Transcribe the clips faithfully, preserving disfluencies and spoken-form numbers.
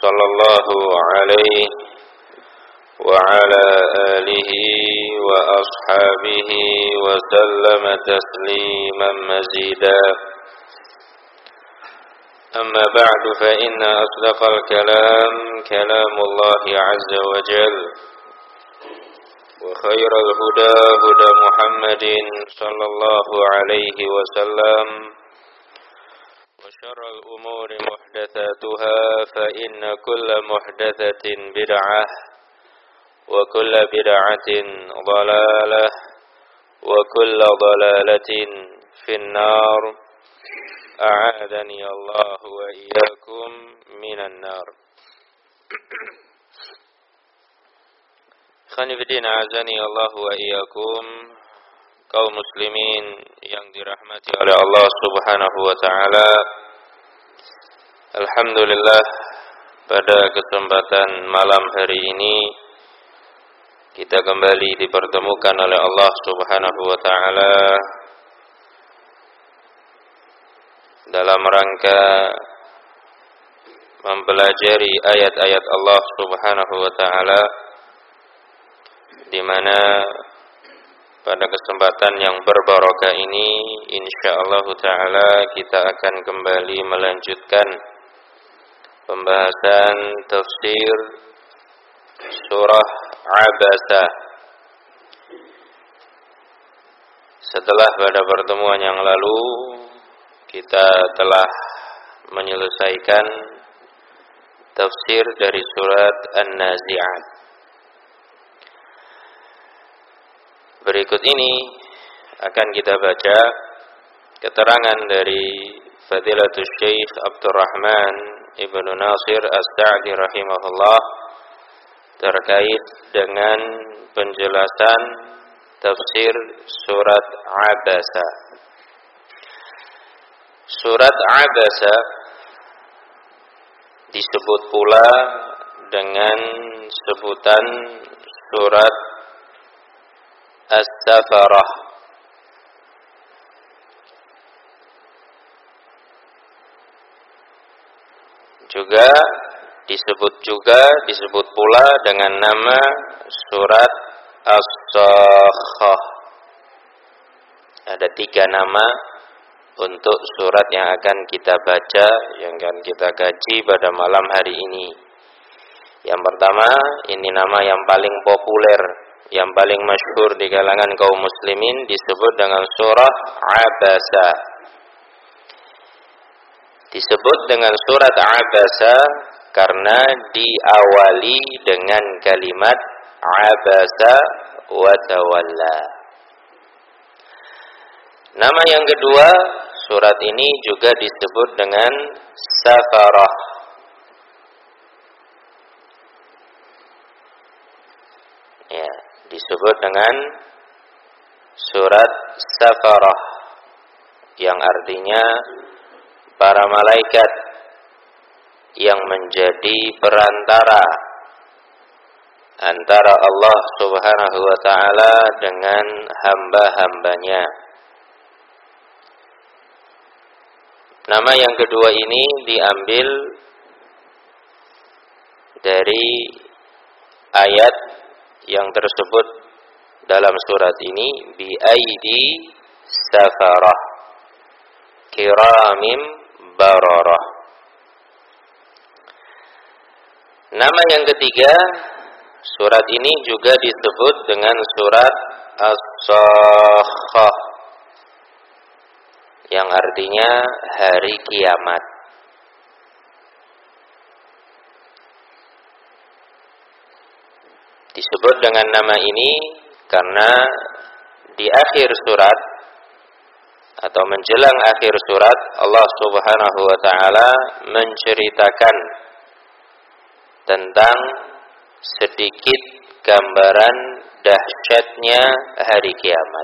صلى الله عليه وعلى آله وأصحابه وسلم تسليما مزيدا. أما بعد فإن أصدق الكلام كلام الله عز وجل، وخير الهدى هدى محمد صلى الله عليه وسلم، وشر الأمور محدثاتها فإن كل محدثة بدعة وكل بدعة ضلالة وكل ضلالة في النار. أعاذني الله وإياكم من النار. Khanifidin a'azani Allah wa iyyakum, kaum muslimin yang dirahmati oleh Allah Subhanahu wa taala. Alhamdulillah, pada kesempatan malam hari ini kita kembali dipertemukan oleh Allah Subhanahu wa taala dalam rangka mempelajari ayat-ayat Allah Subhanahu wa taala, di mana pada kesempatan yang berbarokah ini insyaallah taala kita akan kembali melanjutkan pembahasan tafsir surah Abasa. Setelah pada pertemuan yang lalu kita telah menyelesaikan tafsir dari surat An-Nazi'at. Berikut ini akan kita baca keterangan dari Fadilatul Syekh Abdurrahman Ibnu Nasir As-Sa'di rahimahullah terkait dengan penjelasan tafsir surat Abasa. Surat Abasa disebut pula dengan sebutan surat As-Safarah. Juga disebut juga disebut pula dengan nama surat As-Sakhah. Ada tiga nama untuk surat yang akan kita baca, yang akan kita kaji pada malam hari ini. Yang pertama, ini nama yang paling populer, yang paling masyhur di kalangan kaum muslimin, disebut dengan surah Abasa. Disebut dengan surat Abasa karena diawali dengan kalimat Abasa wa tawalla. Nama yang kedua, surat ini juga disebut dengan Safarah. Ya, disebut dengan surat Safarah, yang artinya para malaikat yang menjadi perantara antara Allah Subhanahu wa taala dengan hamba-hambanya. Nama yang kedua ini diambil dari ayat yang tersebut dalam surat ini, bi aidi safarah kiramim bararah. Nama yang ketiga, surat ini juga disebut dengan surat As-Sakhah, yang artinya hari kiamat. Disebut dengan nama ini karena di akhir surat atau menjelang akhir surat, Allah Subhanahu wa taala menceritakan tentang sedikit gambaran dahsyatnya hari kiamat.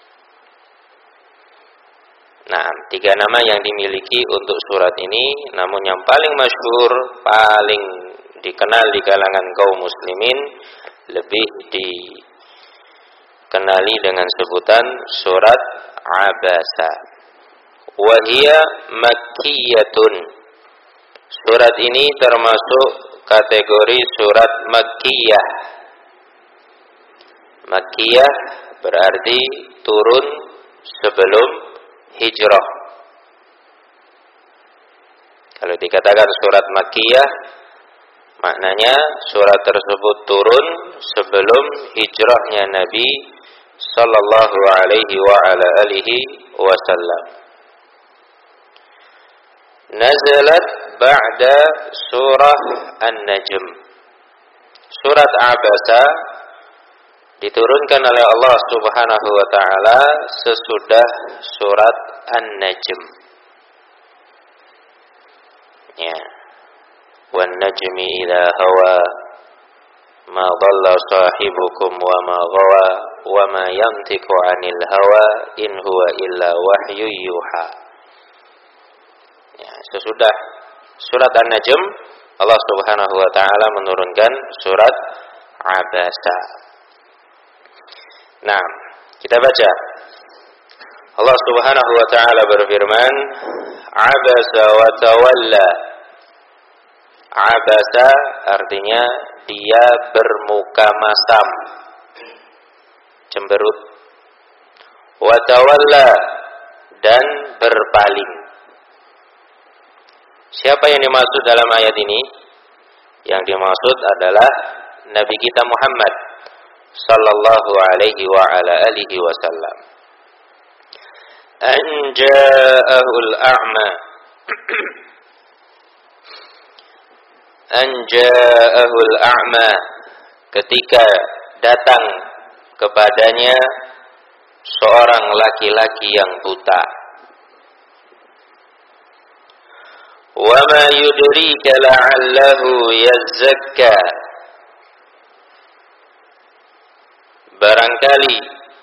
Nah, tiga nama yang dimiliki untuk surat ini, namun yang paling masyhur, paling dikenal di kalangan kaum muslimin, lebih dikenali dengan sebutan surat Abasa. Wa hiya makkiyatun, Surat ini termasuk kategori surat Makkiyah. Makkiyah berarti turun sebelum hijrah. Kalau dikatakan surat Makkiyah, maknanya surat tersebut turun sebelum hijrahnya Nabi sallallahu alaihi wa ala alihi wasallam. Nazalat ba'da surah An-Najm. Surat Abasa diturunkan oleh Allah Subhanahu wa taala sesudah surat An-Najm. Ya. Wan najmi idza hawa ma dhalla sahibukum wa ma ghawa wa ma yantiqu 'anil hawa in huwa illa wahyu yuha. Ya, sesudah surat An-Najm Allah Subhanahu wa taala menurunkan surat Abasa. Nah, kita baca. Allah Subhanahu wa taala berfirman, Abasa wa tawalla. Abasa artinya dia bermuka masam, cemberut. Wa tawalla, dan berpaling. Siapa yang dimaksud dalam ayat ini? Yang dimaksud adalah Nabi kita Muhammad sallallahu alaihi wa ala alihi wasallam. An ja'ahul a'ma. An ja'ahul a'ma, ketika datang kepadanya seorang laki-laki yang buta. Wa ma yudrika la'allahu yazzakka. Barangkali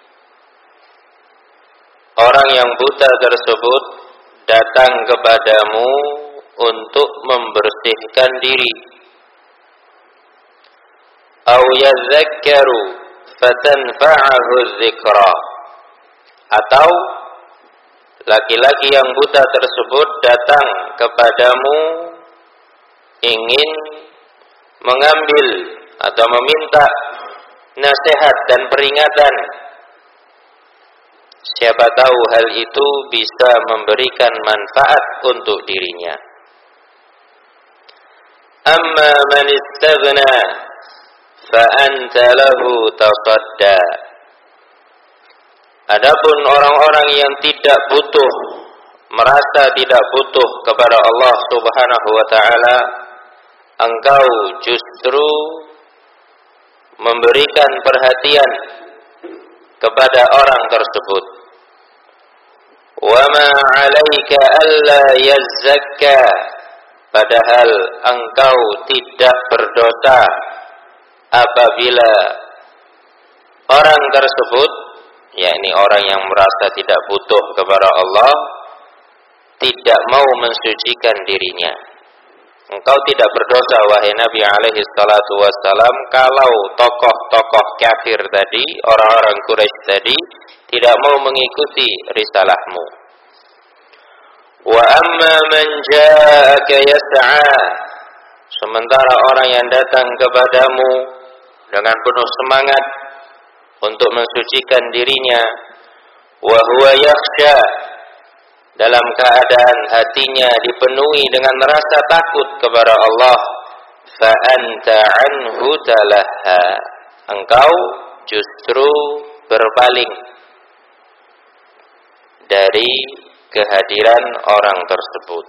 orang yang buta tersebut datang kepadamu untuk membersihkan diri. Aw yadzakkaru fatanfa'ahu dzikra. Atau laki-laki yang buta tersebut datang kepadamu ingin mengambil atau meminta nasihat dan peringatan. Siapa tahu hal itu bisa memberikan manfaat untuk dirinya. Amma man istaghna fa anta lahu tasadda. Adapun orang-orang yang tidak butuh, merasa tidak butuh kepada Allah Subhanahu wa taala, engkau justru memberikan perhatian kepada orang tersebut. Wa ma 'alaika alla yazzakka, padahal engkau tidak berdosa apabila orang tersebut, yakni orang yang merasa tidak butuh kepada Allah, tidak mau mensucikan dirinya. Engkau tidak berdosa wahai Nabi alaihi salatu wassalam kalau tokoh-tokoh kafir tadi, orang-orang Quraisy tadi tidak mau mengikuti risalahmu. Wa amma man ja'aka yas'a, sementara orang yang datang kepadamu dengan penuh semangat untuk mensucikan dirinya, wa huwa yakhsha, dalam keadaan hatinya dipenuhi dengan rasa takut kepada Allah, fa anta anhu talaha, engkau justru berpaling dari kehadiran orang tersebut.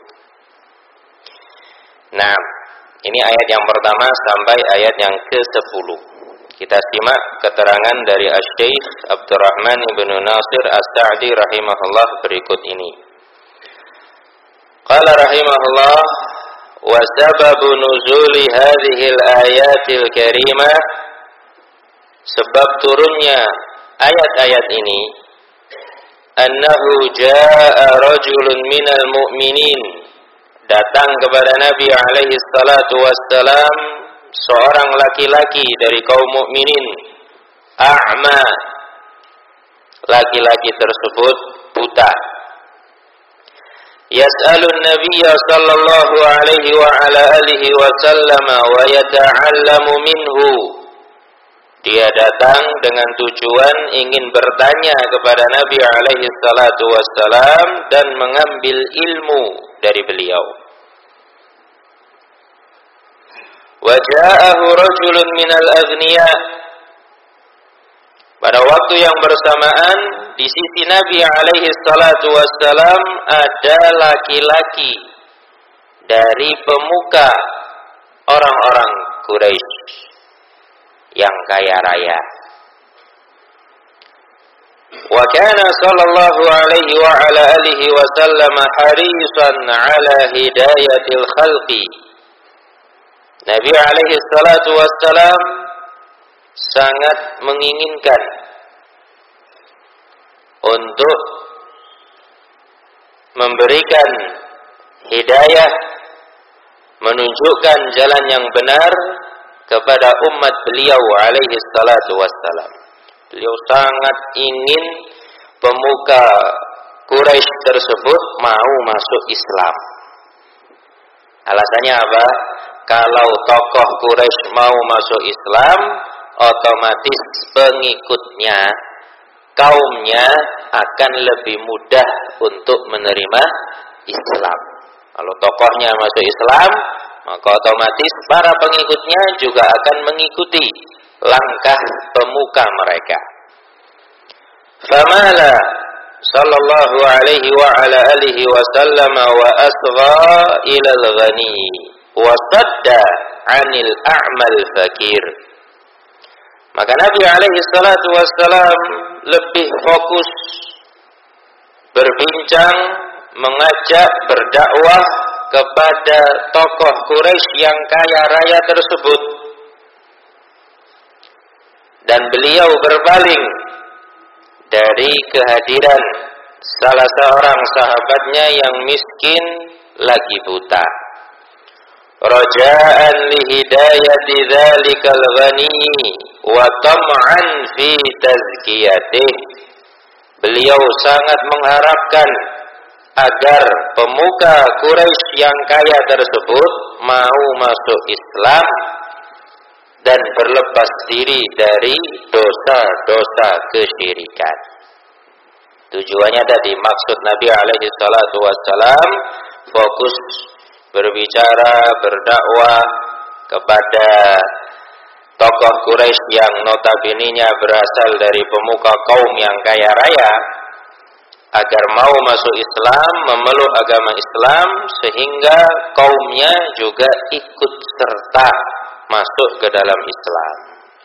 Nah, ini ayat yang pertama sampai ayat yang kesepuluh. Kita simak keterangan dari Asy-Syaikh Abdurrahman ibn Nasir As-Sa'di rahimahullah berikut ini. Qala rahimahullah, wa sababu nuzuli hadhihi al-ayatil karimah, sebab turunnya ayat-ayat ini, annahu jaa rajulun minal mu'minin, datang kepada Nabi alaihi salatu wassalam seorang laki-laki dari kaum mukminin, a'ma, laki-laki tersebut buta. yas'alun nabiyya sallallahu alaihi wa ala alihi wa sallama wa yata'allamu minhu. Dia datang dengan tujuan ingin bertanya kepada Nabi alaihi salatu wassalam dan mengambil ilmu dari beliau. Wa ja'ahu rajulun minal aghniya. Pada waktu yang bersamaan di sisi Nabi alaihi salatu wassalam ada laki-laki dari pemuka orang-orang Quraisy yang kaya raya. Wa kana sallallahu alaihi wa ala alihi wa sallam harisan ala hidayatil khalqi. Nabi alaihi salatu wassalam sangat menginginkan untuk memberikan hidayah, menunjukkan jalan yang benar kepada umat beliau alaihi salatu wassalam. Beliau sangat ingin pemuka Quraisy tersebut mau masuk Islam. Alasannya apa? Kalau tokoh Quraisy mau masuk Islam, otomatis pengikutnya, kaumnya akan lebih mudah untuk menerima Islam. Kalau tokohnya masuk Islam, maka otomatis para pengikutnya juga akan mengikuti langkah pemuka mereka. Famala sallallahu alaihi wa ala alihi wa sallama wa asgha ila al-ghani wa sadda 'anil a'mal fakir. Maka Nabi alaihi salatu wassalam lebih fokus berbincang, mengajak, berdakwah kepada tokoh Quraisy yang kaya raya tersebut. Dan beliau berpaling dari kehadiran salah seorang sahabatnya yang miskin lagi buta. Raja'an li hidayati dzalikal ghani wa tam'an fi tazkiyatih. Beliau sangat mengharapkan agar pemuka Quraisy yang kaya tersebut mau masuk Islam dan berlepas diri dari dosa-dosa kesyirikan. Tujuannya tadi, maksud Nabi alaihi salatu wassalam fokus berbicara, berdakwah kepada tokoh Quraisy yang notabene-nya berasal dari pemuka kaum yang kaya raya, agar mau masuk Islam, memeluk agama Islam, sehingga kaumnya juga ikut serta masuk ke dalam Islam.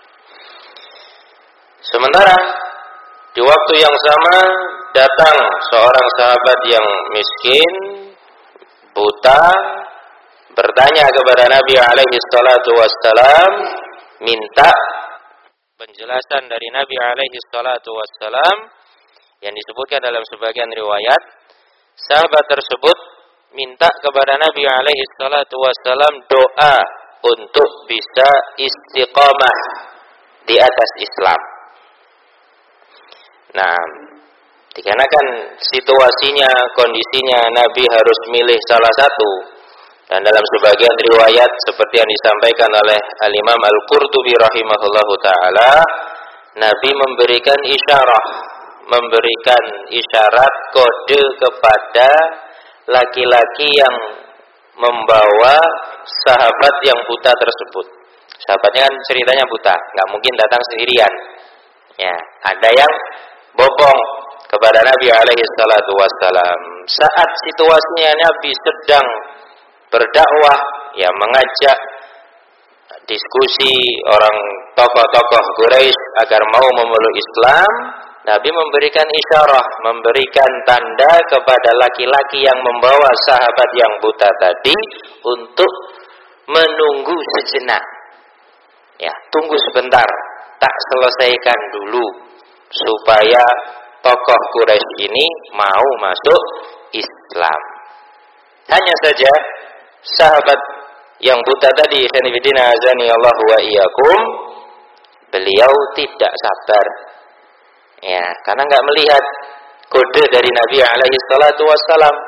Sementara di waktu yang sama datang seorang sahabat yang miskin, buta, bertanya kepada Nabi alaihi salatu wassalam, minta penjelasan dari Nabi alaihi salatu wassalam, yang disebutkan dalam sebagian riwayat, sahabat tersebut minta kepada Nabi alaihi salatu wassalam doa untuk bisa istiqamah di atas Islam. Nah, dikarenakan situasinya, kondisinya, Nabi harus milih salah satu. Dan dalam sebagian riwayat seperti yang disampaikan oleh Al-Imam Al-Qurtubi rahimahullahu ta'ala, Nabi memberikan isyarah, memberikan isyarat kode kepada laki-laki yang membawa sahabat yang buta tersebut. Sahabatnya kan ceritanya buta, nggak mungkin datang sendirian. Ya, ada yang bopong kepada Nabi alaihi salatu wassalam. Saat situasinya Nabi sedang berdakwah, ya mengajak diskusi orang tokoh-tokoh Quraisy agar mau memeluk Islam, Nabi memberikan isyarah, memberikan tanda kepada laki-laki yang membawa sahabat yang buta tadi untuk menunggu sejenak. Ya, tunggu sebentar, tak selesaikan dulu supaya tokoh Quraisy ini mau masuk Islam. Hanya saja sahabat yang buta tadi, sanibidina azani Allahu wa iyyakum, beliau tidak sabar. Ya, karena enggak melihat kode dari Nabi alaihi salatu wassalam.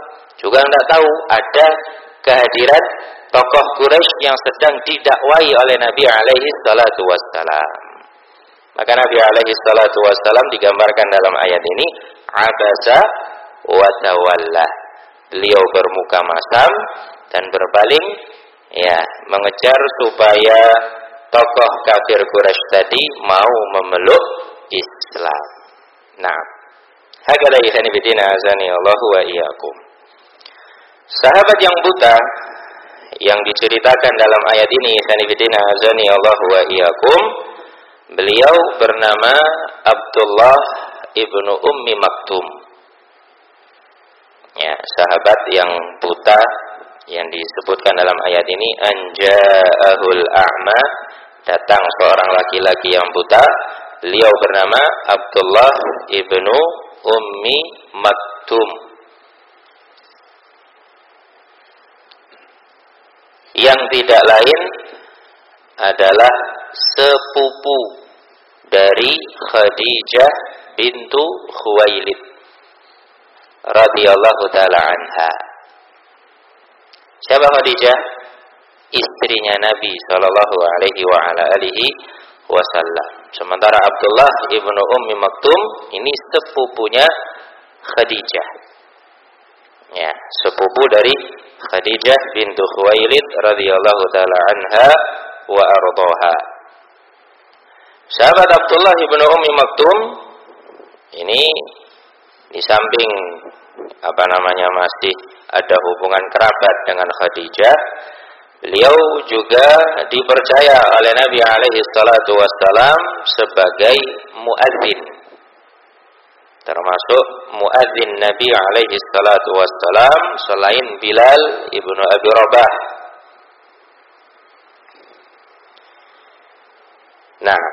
juga tidak tahu ada kehadiran tokoh Quraisy yang sedang didakwai oleh Nabi alaihi salatu wassalam. Maka Nabi alaihi salatu wassalam digambarkan dalam ayat ini abasa wa tawalla. Beliau bermuka masam dan berpaling, ya, mengejar supaya tokoh kafir Quraisy tadi mau memeluk Islam. Nah, hakala ikhwan fillah azani Allah wa iyyakum. Sahabat yang buta yang diceritakan dalam ayat ini, ikhwan fillah azani Allah wa iyyakum, beliau bernama Abdullah ibnu Ummi Maktum. Ya, sahabat yang buta yang disebutkan dalam ayat ini, anja'ahul a'ma, datang seorang laki-laki yang buta, beliau bernama Abdullah ibnu Ummi Maktum. Yang tidak lain adalah sepupu dari Khadijah bintu Khuwailid radhiyallahu taala anha. Siapa Khadijah? Istrinya Nabi sallallahu alaihi wa ala alihi wasallam. Sementara Abdullah ibnu Ummi Maktum ini sepupunya Khadijah. Ya, sepupu dari Khadijah bintu Khuwailid radhiyallahu taala anha wa ardhaha. Sahabat Abdullah ibnu Ummi Maktum ini di samping apa namanya masih ada hubungan kerabat dengan Khadijah, beliau juga dipercaya oleh Nabi alaihi salatu wassalam sebagai muadzin, termasuk muadzin Nabi alaihi salatu wassalam selain Bilal ibnu Abi Rabah. Nah,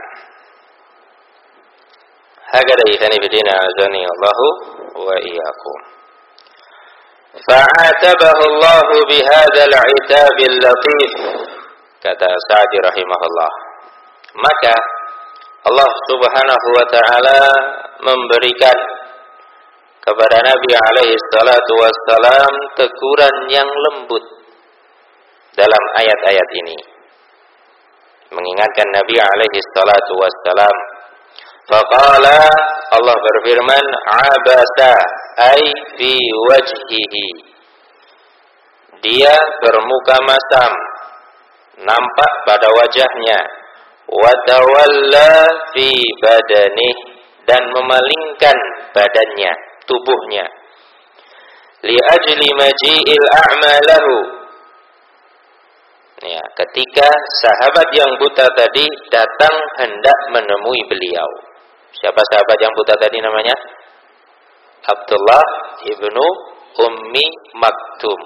hakada ikhwan fillah azani Allahu wa iyyakum. Fa'atabahu Allah bihadzal 'itabil latif, kata Sa'di rahimahullah. Maka Allah Subhanahu wa taala memberikan kepada Nabi alaihi salatu wassalam teguran yang lembut dalam ayat-ayat ini, mengingatkan Nabi alaihi salatu wassalam. Faqala, Allah berfirman, abasa ay fi wajhihi, dia bermuka masam, nampak pada wajahnya, wa tawalla fi badanih, dan memalingkan badannya, tubuhnya, li ajli maji'il a'malahu. Ya, ketika sahabat yang buta tadi datang hendak menemui beliau. Siapa sahabat yang buta tadi namanya? Abdullah ibnu Ummi Maktum.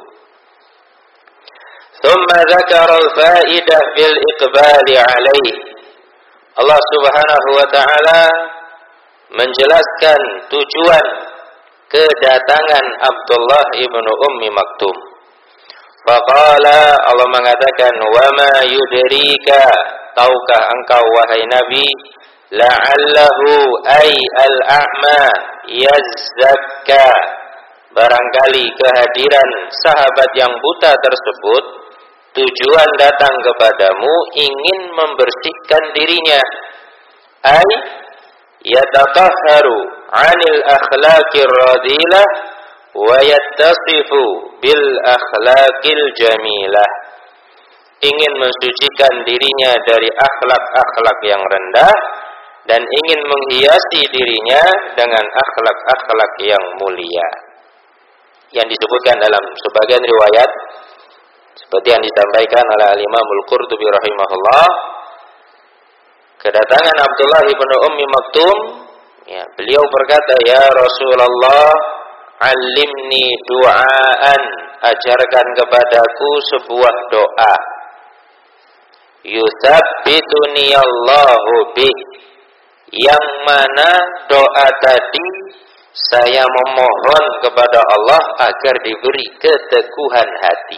Thumma dzakara al-fa'idah fil iqbali alaihi. Allah Subhanahu wa taala menjelaskan tujuan kedatangan Abdullah ibnu Ummi Maktum. Faqala, Allah mengatakan, wa ma yudrika, tahukah engkau wahai Nabi, la'allahu ay al-a'ma yazzakka, barangkali kehadiran sahabat yang buta tersebut tujuan datang kepadamu ingin membersihkan dirinya, ay yatatahharu 'anil akhlaqir radilah wa yattasifu bil akhlaqil jamilah, ingin mensucikan dirinya dari akhlak-akhlak yang rendah dan ingin menghiasi dirinya dengan akhlak-akhlak yang mulia. Yang disebutkan dalam sebagian riwayat seperti yang disampaikan oleh Al-Imam Al-Qurtubi rahimahullah, kedatangan Abdullah ibnu Ummi Maktum, ya, beliau berkata, ya Rasulullah, alimni du'aan, ajarkan kepadaku sebuah doa, yutsabbituni Allahu bih, yang mana doa tadi saya memohon kepada Allah agar diberi keteguhan hati.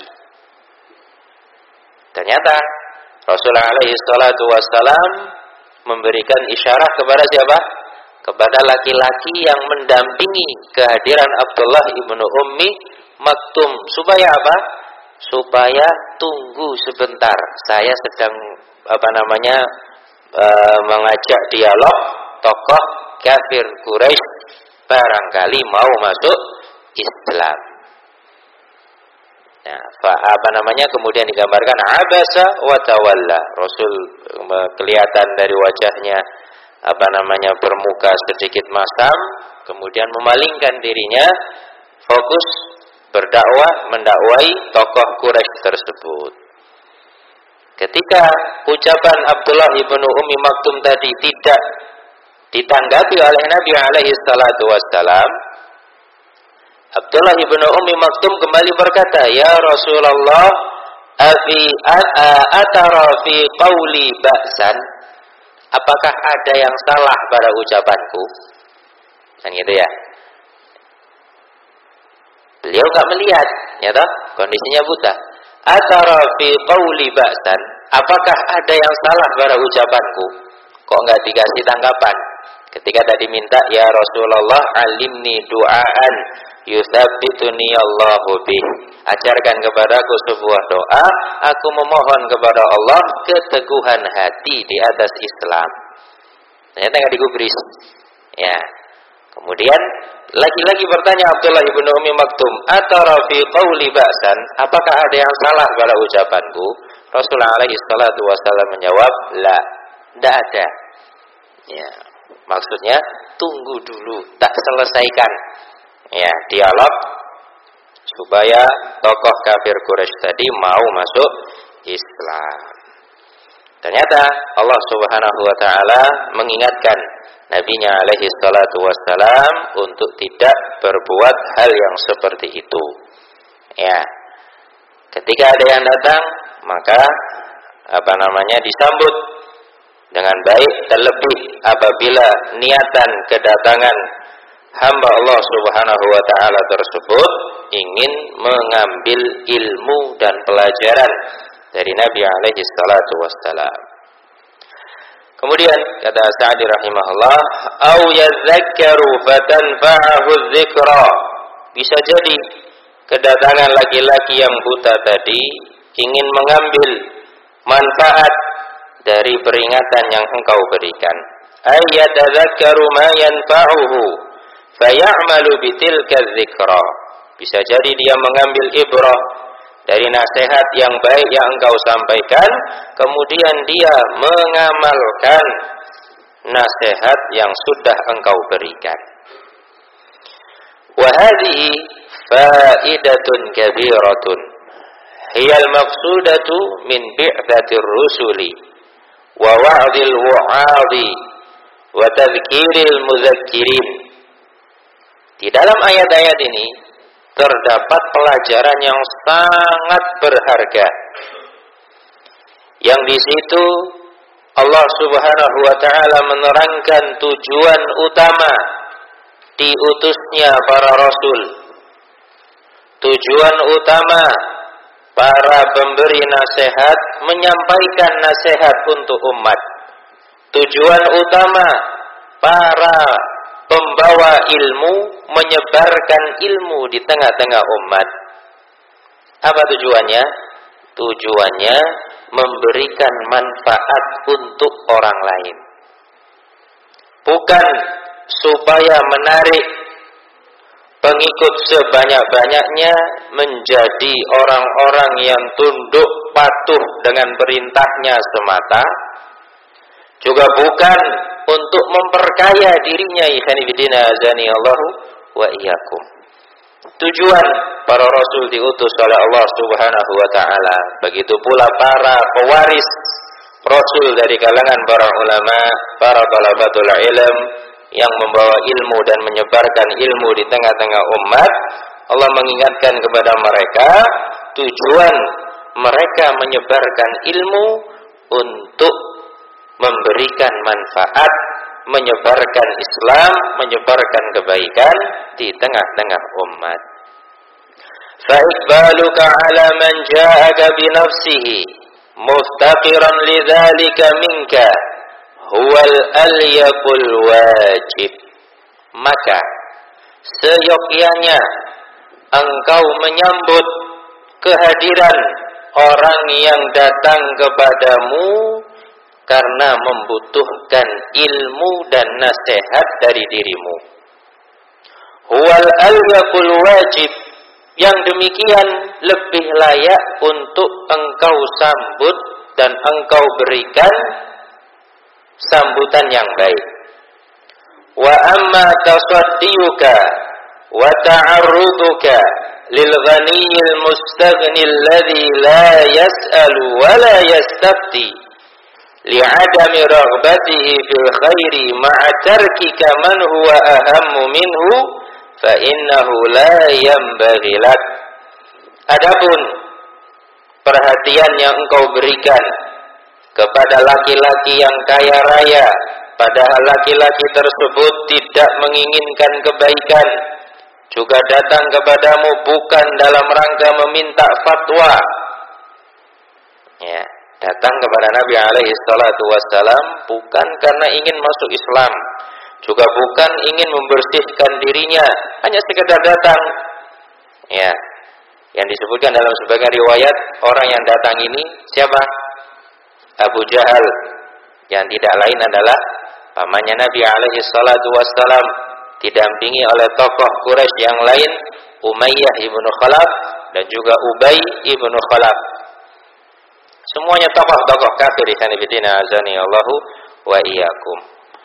Ternyata Rasulullah alaihi salatu wassalam memberikan isyarat kepada siapa? Kepada laki-laki yang mendampingi kehadiran Abdullah ibnu Ummi maktum. Supaya apa? Supaya tunggu sebentar. Saya sedang apa namanya e, mengajak dialog tokoh kafir Quraisy barangkali mau masuk Islam. Nah, apa namanya kemudian digambarkan abasa wa tawalla. Rasul kelihatan dari wajahnya apa namanya bermuka sedikit masam, kemudian memalingkan dirinya, fokus berdakwah, mendakwai tokoh Quraisy tersebut. Ketika ucapan Abdullah ibnu Ummi Maktum tadi tidak ditanggapi oleh Nabi alaihi salatu wassalam, Abdullah ibnu Ummi Maktum kembali berkata, "Ya Rasulullah, afi atara fi qauli ba'san?" Apakah ada yang salah pada ucapanku? Kan gitu ya. Beliau enggak melihat, ya toh? Kondisinya buta. Atara fi qauli ba'san? Apakah ada yang salah pada ucapanku? Kok enggak dikasih tanggapan? Ketika tadi minta, "Ya Rasulullah, alimni du'aan yuthabbituni Allahu bih." Ajarkan kepadaku sebuah doa, aku memohon kepada Allah keteguhan hati di atas Islam. Ternyata enggak digubris. Ya. Kemudian lagi-lagi bertanya Abdullah ibnu Ummi Maktum, "Atara fi qauli ba'san?" Apakah ada yang salah pada ucapanku? Rasulullah alaihi salatu wasallam menjawab, "La, tidak ada." Ya. Maksudnya tunggu dulu, tak selesaikan ya dialog supaya tokoh kafir Quraisy tadi mau masuk Islam. Ternyata Allah Subhanahu wa taala mengingatkan Nabinya alaihi salatu wassalam untuk tidak berbuat hal yang seperti itu. Ya. Ketika ada yang datang, maka apa namanya disambut dengan baik, terlebih apabila niatan kedatangan hamba Allah Subhanahu wa taala tersebut ingin mengambil ilmu dan pelajaran dari Nabi alaihi salatu wassalam. Kemudian kata Sa'di rahimahullah, "Au yadhakkaru fatanfa'ahu dzikra." Bisa jadi kedatangan laki-laki yang buta tadi ingin mengambil manfaat dari peringatan yang engkau berikan. Ay yatadzakkaru ma yanfa'uhu fayamalu bitilka dzikra. Bisa jadi dia mengambil ibrah dari nasihat yang baik yang engkau sampaikan, kemudian dia mengamalkan nasihat yang sudah engkau berikan. Wa hadhihi faidatun kabiratun hiyal maqsudatu min bi'tsatir rusuli wa wa'dil wa'adhi wa tadhkiril mudzakirin. Di dalam ayat-ayat ini terdapat pelajaran yang sangat berharga, yang di situ Allah Subhanahu wa taala menerangkan tujuan utama diutusnya para rasul, tujuan utama para pemberi nasihat menyampaikan nasihat untuk umat, tujuan utama para pembawa ilmu menyebarkan ilmu di tengah-tengah umat. Apa tujuannya? Tujuannya memberikan manfaat untuk orang lain, bukan supaya menarik pengikut sebanyak-banyaknya menjadi orang-orang yang tunduk patuh dengan perintahnya semata, juga bukan untuk memperkaya dirinya. Ikhwanifidina azani Allahu wa iyyakum. Tujuan para rasul diutus oleh Allah Subhanahu wa taala, begitu pula para pewaris rasul dari kalangan para ulama, para talabatul ilm yang membawa ilmu dan menyebarkan ilmu di tengah-tengah umat. Allah mengingatkan kepada mereka tujuan mereka menyebarkan ilmu untuk memberikan manfaat, menyebarkan Islam, menyebarkan kebaikan di tengah-tengah umat. Fa iqbaluka ala man ja'aka bi nafsihi muftaqiran lidzalika minka huwal alyaqul wajib. Maka seyogyanya engkau menyambut kehadiran orang yang datang kepadamu karena membutuhkan ilmu dan nasihat dari dirimu. Huwal al-yaqul wajib, yang demikian lebih layak untuk engkau sambut dan engkau berikan sambutan yang baik. Wa amma tasaddiyuka wa ta'arruduka lil ghaniyil mustaghni alladhi la yas'alu wa la yastafti li'adami raghbatihi fil khairi ma'a tarkika man huwa ahammu minhu fa innahu la yanbaghi lak. Adapun perhatian yang engkau berikan kepada laki-laki yang kaya raya, padahal laki-laki tersebut tidak menginginkan kebaikan, juga datang kepadamu bukan dalam rangka meminta fatwa, ya, datang kepada Nabi alaihi salatu wassalam bukan karena ingin masuk Islam, juga bukan ingin membersihkan dirinya, hanya sekedar datang. Ya, yang disebutkan dalam sebagian riwayat, orang yang datang ini siapa? Abu Jahal, yang tidak lain adalah pamannya Nabi alaihi salatu wassalam, didampingi oleh tokoh Quraisy yang lain, Umayyah ibnu Khalaf dan juga Ubay ibnu Khalaf. Semuanya tokoh-tokoh kafir di sana bidina azani Allahu wa iyyakum.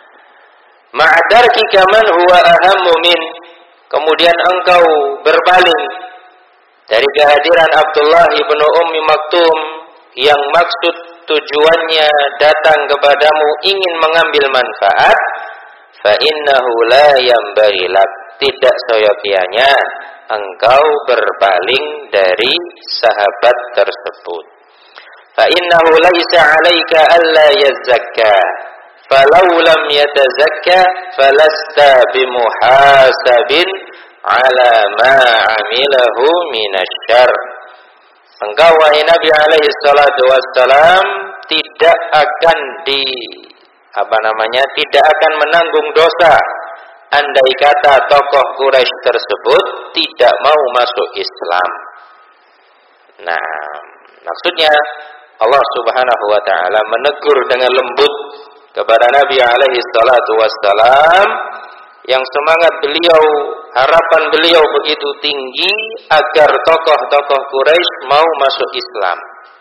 Ma'adarki kaman huwa ahammu min, kemudian engkau berpaling dari kehadiran Abdullah ibnu Ummi Maktum yang maksud tujuannya datang kepadamu ingin mengambil manfaat, fa innahu la yanbaghi lak, tidak seyogianya engkau berpaling dari sahabat tersebut. Fa innahu laisa 'alaika alla yazakka, falau lam yatazakka falasta bimuhasabin 'ala ma 'amilahu minasyarr. Engkau wahai Nabi alaihi salatu wassalam tidak akan di apa namanya tidak akan menanggung dosa andai kata tokoh Quraisy tersebut tidak mau masuk Islam. Nah, maksudnya Allah Subhanahu wa taala menegur dengan lembut kepada Nabi alaihi salatu wassalam yang semangat beliau, harapan beliau begitu tinggi agar tokoh-tokoh Quraisy mau masuk Islam.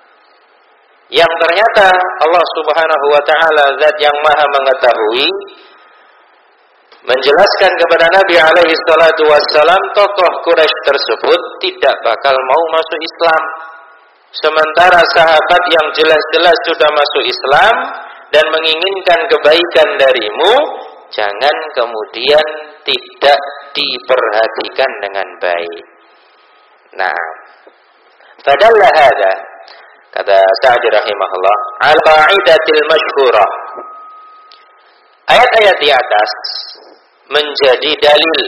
Yang ternyata Allah Subhanahu wa taala, zat yang maha mengetahui, menjelaskan kepada Nabi alaihi salatu wassalam tokoh Quraisy tersebut tidak bakal mau masuk Islam. Sementara sahabat yang jelas-jelas sudah masuk Islam dan menginginkan kebaikan darimu, jangan kemudian tidak diperhatikan dengan baik. Nah, fadalla hadza, kata Sa'di rahimahullah, al-qa'idatil masyhurah. Ayat-ayat di atas menjadi dalil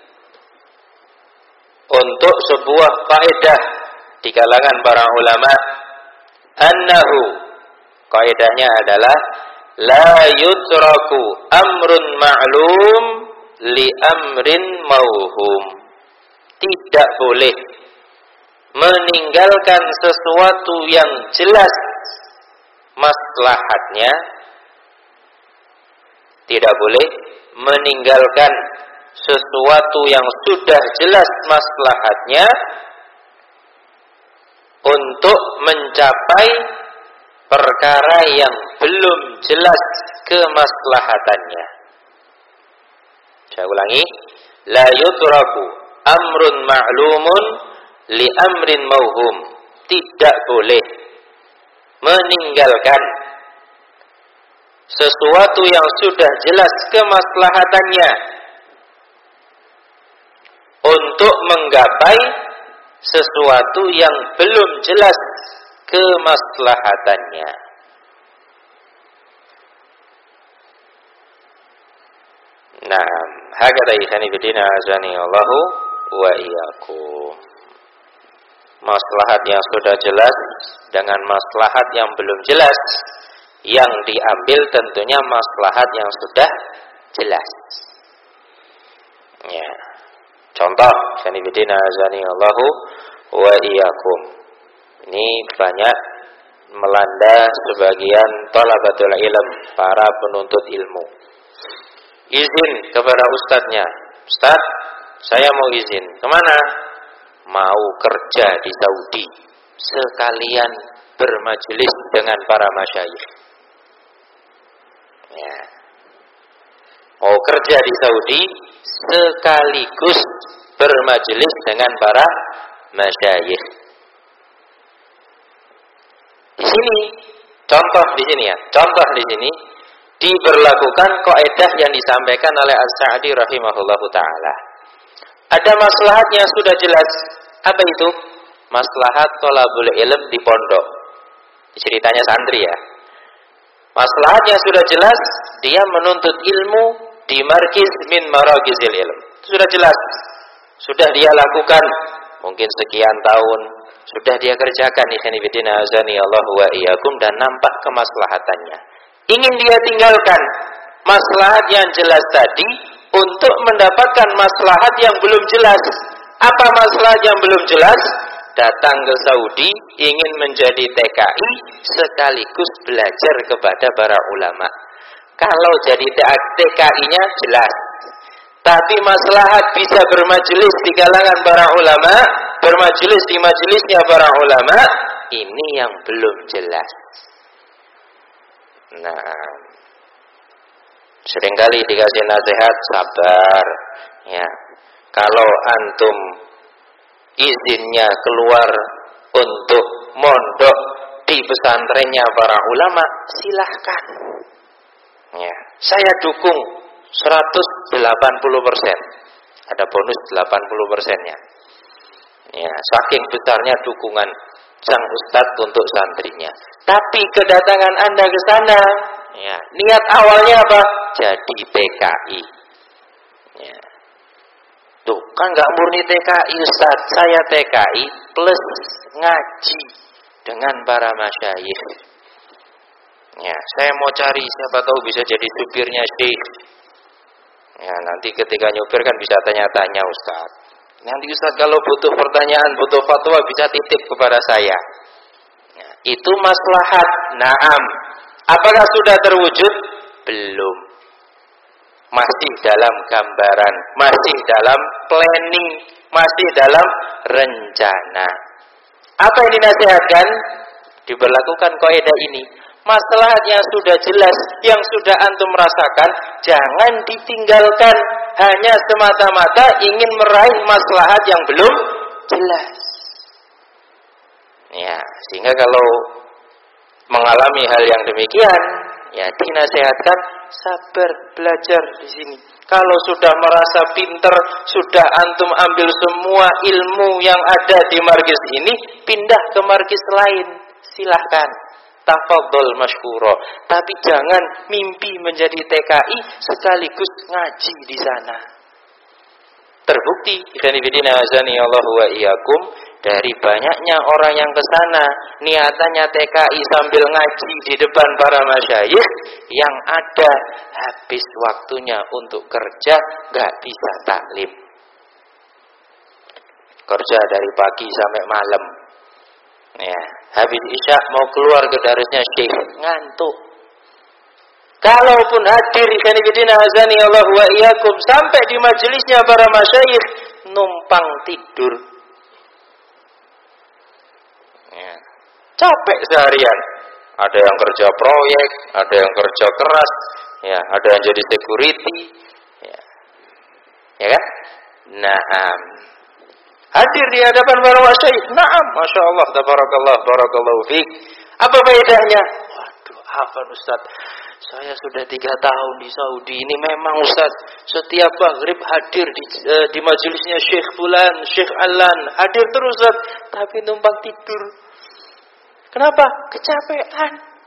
untuk sebuah kaidah di kalangan para ulama, annahu, kaidahnya adalah la yutraku amrun ma'lum li amrin mauhum. Tidak boleh meninggalkan sesuatu yang jelas maslahatnya, tidak boleh meninggalkan sesuatu yang sudah jelas maslahatnya untuk mencapai perkara yang belum jelas kemaslahatannya. Saya ulangi, la yutraku amrun ma'lumun li amrin mauhum. Tidak boleh meninggalkan sesuatu yang sudah jelas kemaslahatannya untuk menggapai sesuatu yang belum jelas kemaslahatannya. Nah, hakata ihsani bidina azani Allahu wa iyyakum. Maslahat yang sudah jelas dengan maslahat yang belum jelas, yang diambil tentunya maslahat yang sudah jelas. Ya. Contoh, sanibidina azani Allahu wa iyyakum. Ini banyak melanda sebagian thalabatul ilm, para penuntut ilmu. Izin kepada ustadznya. Ustaz, saya mau izin. Kemana? Mau kerja di Saudi. Sekalian bermajelis dengan para masyayikh. Ya. Mau kerja di Saudi sekaligus bermajelis dengan para masyayikh. Di sini contoh di sini ya, contoh di sini diberlakukan kaidah yang disampaikan oleh As-Sa'di rahimahullahu taala. Ada maslahatnya sudah jelas. Apa itu? Maslahat thalabul ilm di pondok. Ceritanya santri ya. Maslahatnya sudah jelas, dia menuntut ilmu di markis min maragizil ilm. Sudah jelas. Sudah dia lakukan mungkin sekian tahun, sudah dia kerjakan ikhwan fillah azani Allah wa iyyakum, dan nampak kemaslahatannya. Ingin dia tinggalkan maslahat yang jelas tadi untuk mendapatkan maslahat yang belum jelas. Apa maslahat yang belum jelas? Datang ke Saudi ingin menjadi T K I sekaligus belajar kepada para ulama. Kalau jadi T K I-nya jelas, tapi maslahat bisa bermajelis di kalangan para ulama, bermajelis di majelisnya para ulama, ini yang belum jelas. Nah, seringkali dikasih nasihat, sabar ya. Kalau antum izinnya keluar untuk mondok di pesantrennya para ulama, silahkan ya, saya dukung seratus delapan puluh persen. Ada bonus delapan puluh persennya ya, saking besarnya dukungan sang ustadz untuk santrinya. Tapi kedatangan Anda ke sana ya, niat awalnya apa? Jadi T K I ya. Tuh kan gak murni T K I Ustaz, saya T K I plus ngaji dengan para masyayikh ya. Saya mau cari siapa tahu bisa jadi supirnya Syekh ya, nanti ketika nyupir kan bisa tanya-tanya Ustaz. Nanti Ustaz kalau butuh pertanyaan, butuh fatwa bisa titip kepada saya ya. Itu maslahat. Naam. Apakah sudah terwujud? Belum. Masih dalam gambaran, masih dalam planning, masih dalam rencana. Apa yang dinasihatkan? Diberlakukan kaidah ini. Maslahat yang sudah jelas, yang sudah antum rasakan, jangan ditinggalkan hanya semata-mata ingin meraih maslahat yang belum jelas. Ya, sehingga kalau mengalami hal yang demikian, ya dinasihatkan sabar belajar di sini. Kalau sudah merasa pinter, sudah antum ambil semua ilmu yang ada di markis ini, pindah ke markis lain, silahkan. Tafadhol masykuro. Tapi jangan mimpi menjadi T K I sekaligus ngaji di sana. Terbukti, ikhwan fillah azani Allah wa iyyakum, dari banyaknya orang yang ke sana niatannya T K I sambil ngaji di depan para masyayikh, yang ada habis waktunya untuk kerja, gak bisa taklim. Kerja dari pagi sampai malam. Ya, habis isya mau keluar ke darusnya syekh, ngantuk. Kalaupun hadir ikhwan fillah azani Allah wa iyyakum sampai di majelisnya para masyayikh, numpang tidur. Ya, capek seharian. Ada yang kerja proyek, ada yang kerja keras, ya, ada yang jadi security, ya, ya kan? Naam. Hadir di hadapan para masyayikh, naam, masya Allah, tabarakallah, barakallahu fiik. Apa faedahnya? Waduh, apa Ustaz? Saya sudah tiga tahun di Saudi. Ini memang Ustaz, setiap maghrib hadir di, uh, di majelisnya Syekh Fulan, Syekh Alan, hadir terus Ustaz, tapi numpang tidur. Kenapa? Kecapean.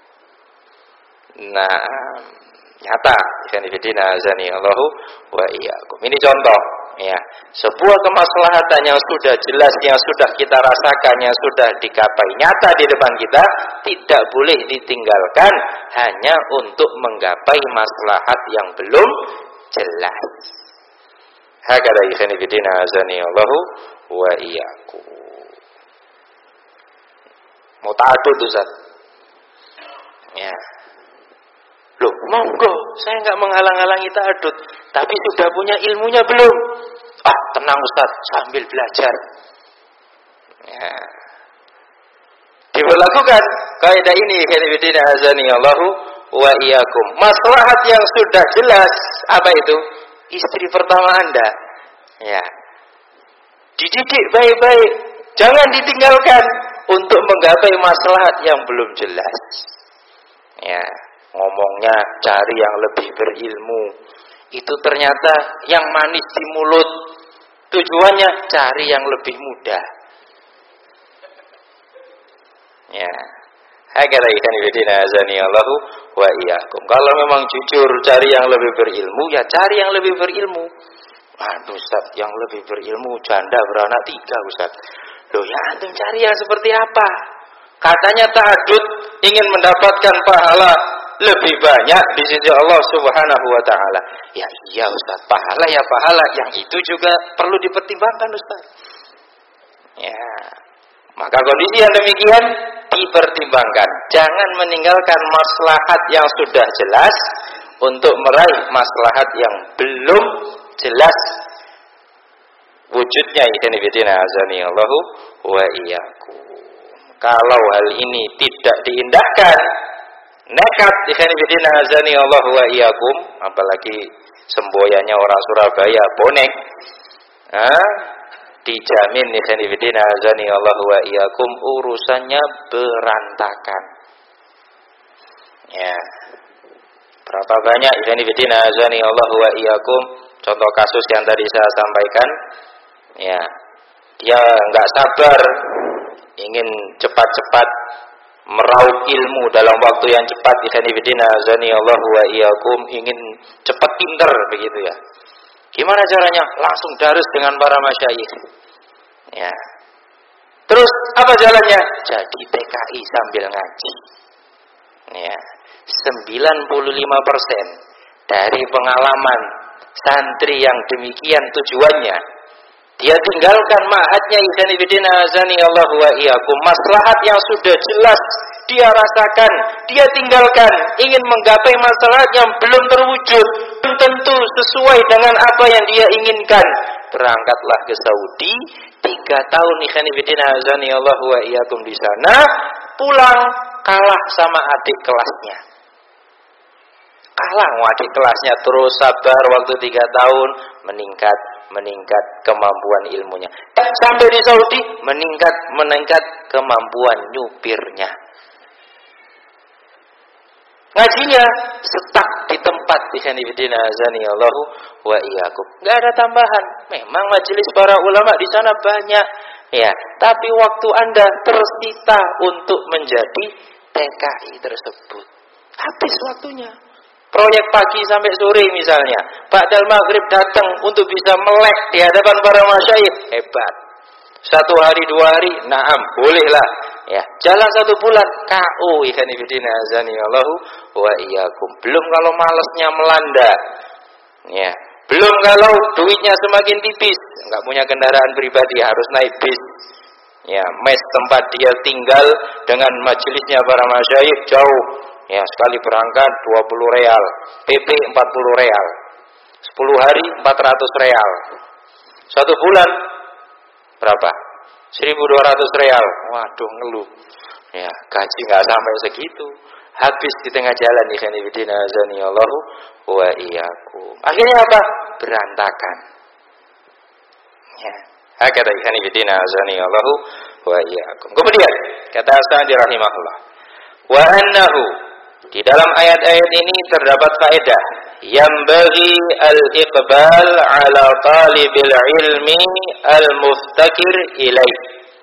Nah, nyata. Allahu wa iyyakum. Ini contoh, ya, sebuah kemaslahatan yang sudah jelas, yang sudah kita rasakan, yang sudah dicapai nyata di depan kita, tidak boleh ditinggalkan hanya untuk menggapai maslahat yang belum jelas. Hakada ikhani bidina azani Allahu wa iyyakum. Mau ta'adud Ustaz. Ya. Loh, monggo, saya enggak menghalang-halangi ta'adud, tapi sudah punya ilmunya belum? Ah, tenang Ustaz, sambil belajar. Ya. Diberlakukan kaidah ini ikhani bidina azani Allahu wa iyyakum. Maslahat yang sudah jelas, apa itu? Istri pertama Anda, ya, dididik baik-baik, jangan ditinggalkan untuk menggapai maslahat yang belum jelas. Ya, ngomongnya cari yang lebih berilmu, itu ternyata yang manis di mulut, tujuannya cari yang lebih mudah. Ya, hakala ikan bidina azani Allahu wa iyyakum. Kalau memang jujur cari yang lebih berilmu, ya cari yang lebih berilmu. Aduh Ustaz, yang lebih berilmu janda beranak tiga Ustaz. Loh ya antum cari yang seperti apa? Katanya ta'adud ingin mendapatkan pahala lebih banyak di sisi Allah Subhanahu wa taala. Ya iya Ustaz, pahala ya pahala, yang itu juga perlu dipertimbangkan Ustaz. Ya. Maka kondisi yang demikian dipertimbangkan. Jangan meninggalkan maslahat yang sudah jelas untuk meraih maslahat yang belum jelas wujudnya. Ikhwan fillah azani Allahu wa iyyakum. Kalau hal ini tidak diindahkan, nekat ikhwan fillah azani Allahu wa iyyakum, apalagi semboyannya orang Surabaya bonek. Hah? Dijamin ikhwan fillah azani Allahu wa iyyakum urusannya berantakan. Ya. Berapa banyak ikhwan fillah azani Allahu wa iyyakum contoh kasus yang tadi saya sampaikan, ya, dia enggak sabar ingin cepat-cepat meraup ilmu dalam waktu yang cepat. Ikhwan fillah azani Allahu wa iyyakum ingin cepat pinter begitu ya. Gimana caranya? Langsung darus dengan para masyayikh. Ya. Terus apa jalannya? Jadi T K I sambil ngaji. Ya. sembilan puluh lima persen dari pengalaman santri yang demikian tujuannya, dia tinggalkan ma'hadnya ikhwan fillah azani Allahu wa iyyakum. Maslahat yang sudah jelas dia rasakan, dia tinggalkan, ingin menggapai maslahat yang belum terwujud, belum tentu sesuai dengan apa yang dia inginkan. Berangkatlah ke Saudi, tiga tahun ikhwan fillah azani Allahu wa iyyakum di sana, pulang kalah sama adik kelasnya. Kalah adik kelasnya, terus sabar waktu tiga tahun, meningkat, meningkat kemampuan ilmunya. Dan sampai di Saudi, meningkat, meningkat kemampuan nyupirnya. Ngajinya stuck di tempat ikhwan fillah azani Allahu wa iyyakum. Enggak ada tambahan. Memang majelis para ulama di sana banyak, ya, tapi waktu Anda tersita untuk menjadi T K I tersebut. Habis waktunya. Proyek pagi sampai sore misalnya, ba'dal maghrib datang untuk bisa melek di hadapan para masyayikh, hebat. Satu hari dua hari, naam, bolehlah. Ya, jalan satu bulan, K O ikhwan fillah azani Allahu wa iyyakum. Belum kalau malasnya melanda. Ya, belum kalau duitnya semakin tipis, enggak punya kendaraan pribadi, harus naik bis. Ya, mes tempat dia tinggal dengan majelisnya para masyayikh jauh. Ya, sekali berangkat dua puluh real, P P empat puluh real. sepuluh hari empat ratus real. Satu bulan berapa? seribu dua ratus real. Waduh, ngeluh. Ya, gaji enggak sampai segitu. Habis di tengah jalan ikhwan fillah azani Allahu wa iyyakum. Akhirnya apa? Berantakan. Ya. Hakata ikhwan fillah azani Allahu wa iyyakum. Kemudian kata As-Sa'di rahimahullah, wa annahu, di dalam ayat-ayat ini terdapat faedah yang bagi al-iqbal ala talibil ilmi al-muftakir ilaih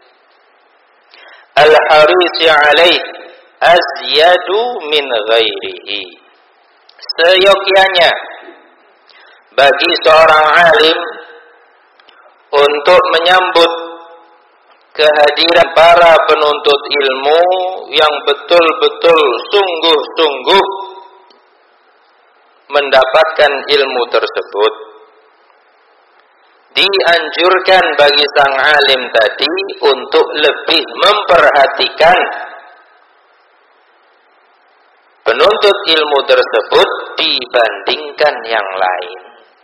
al-harisi alaih azyadu min ghairihi. Seyogyanya bagi seorang alim untuk menyambut kehadiran para penuntut ilmu yang betul-betul sungguh-sungguh mendapatkan ilmu tersebut, dianjurkan bagi sang alim tadi untuk lebih memperhatikan penuntut ilmu tersebut dibandingkan yang lain.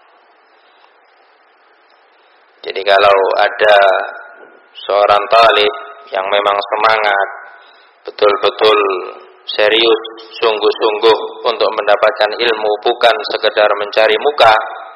Jadi kalau ada seorang talib yang memang semangat, betul-betul serius, sungguh-sungguh untuk mendapatkan ilmu, bukan sekedar mencari muka,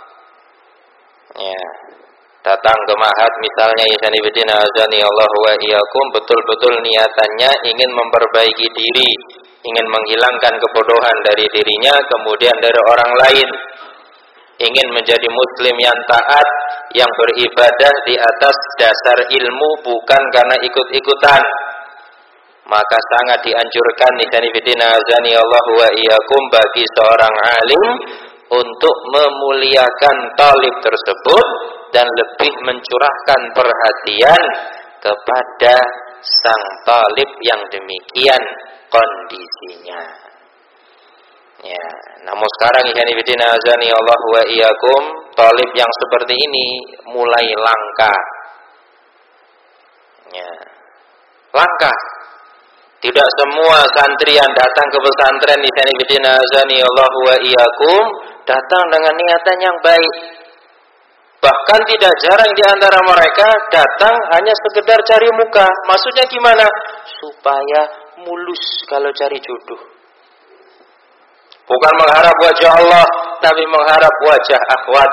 ya, datang ke ma'had misalnya, Ihsan Ibn Azani Allah wa iyyakum, betul-betul niatannya ingin memperbaiki diri, ingin menghilangkan kebodohan dari dirinya, kemudian dari orang lain, ingin menjadi muslim yang taat, yang beribadah di atas dasar ilmu, bukan karena ikut-ikutan. Maka sangat dianjurkan Ihsan Ibn Azani Allah wa iyyakum bagi seorang alim untuk memuliakan talib tersebut dan lebih mencurahkan perhatian kepada sang talib yang demikian kondisinya. Ya, namun sekarang Ihsan Ibn Azani Allah wa iyyakum, talib yang seperti ini mulai langka. Ya, langka. Tidak semua santri yang datang ke pesantren Ihsan Ibn Azani Allah wa iyyakum datang dengan niatan yang baik. Bahkan tidak jarang di antara mereka datang hanya sekedar cari muka. Maksudnya gimana? Supaya mulus kalau cari jodoh. Bukan mengharap wajah Allah, tapi mengharap wajah akhwat.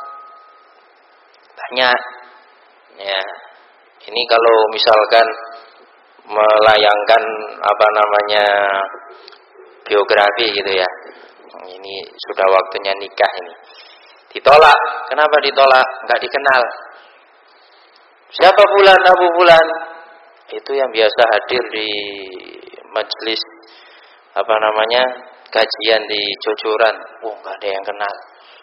Banyak. Ya. Ini kalau misalkan melayangkan apa namanya biografi gitu ya. Ini sudah waktunya nikah ini. Ditolak. Kenapa ditolak? Enggak dikenal. Siapa Fulan, Abu Fulan? Itu yang biasa hadir di majelis apa namanya kajian di Jojoran. Oh, enggak ada yang kenal.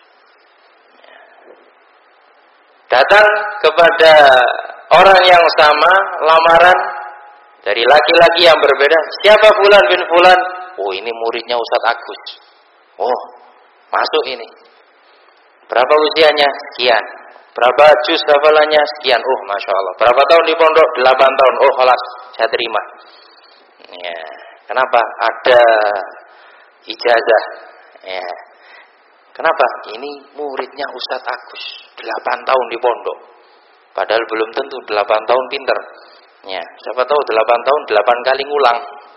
Datang kepada orang yang sama, lamaran dari laki-laki yang berbeda. Siapa Fulan bin Fulan? Oh, ini muridnya Ustadz Agus. Oh, masuk ini. Berapa usianya? Sekian. Berapa juz hafalannya? Sekian. Oh, masya Allah. Berapa tahun di pondok? Delapan tahun. Oh, kelas. Saya terima. Ya. Kenapa? Ada ijazah. Ya. Kenapa? Ini muridnya Ustadz Agus. Delapan tahun di pondok. Padahal belum tentu delapan tahun pinter. Ya. Siapa tahu delapan tahun delapan kali ngulang.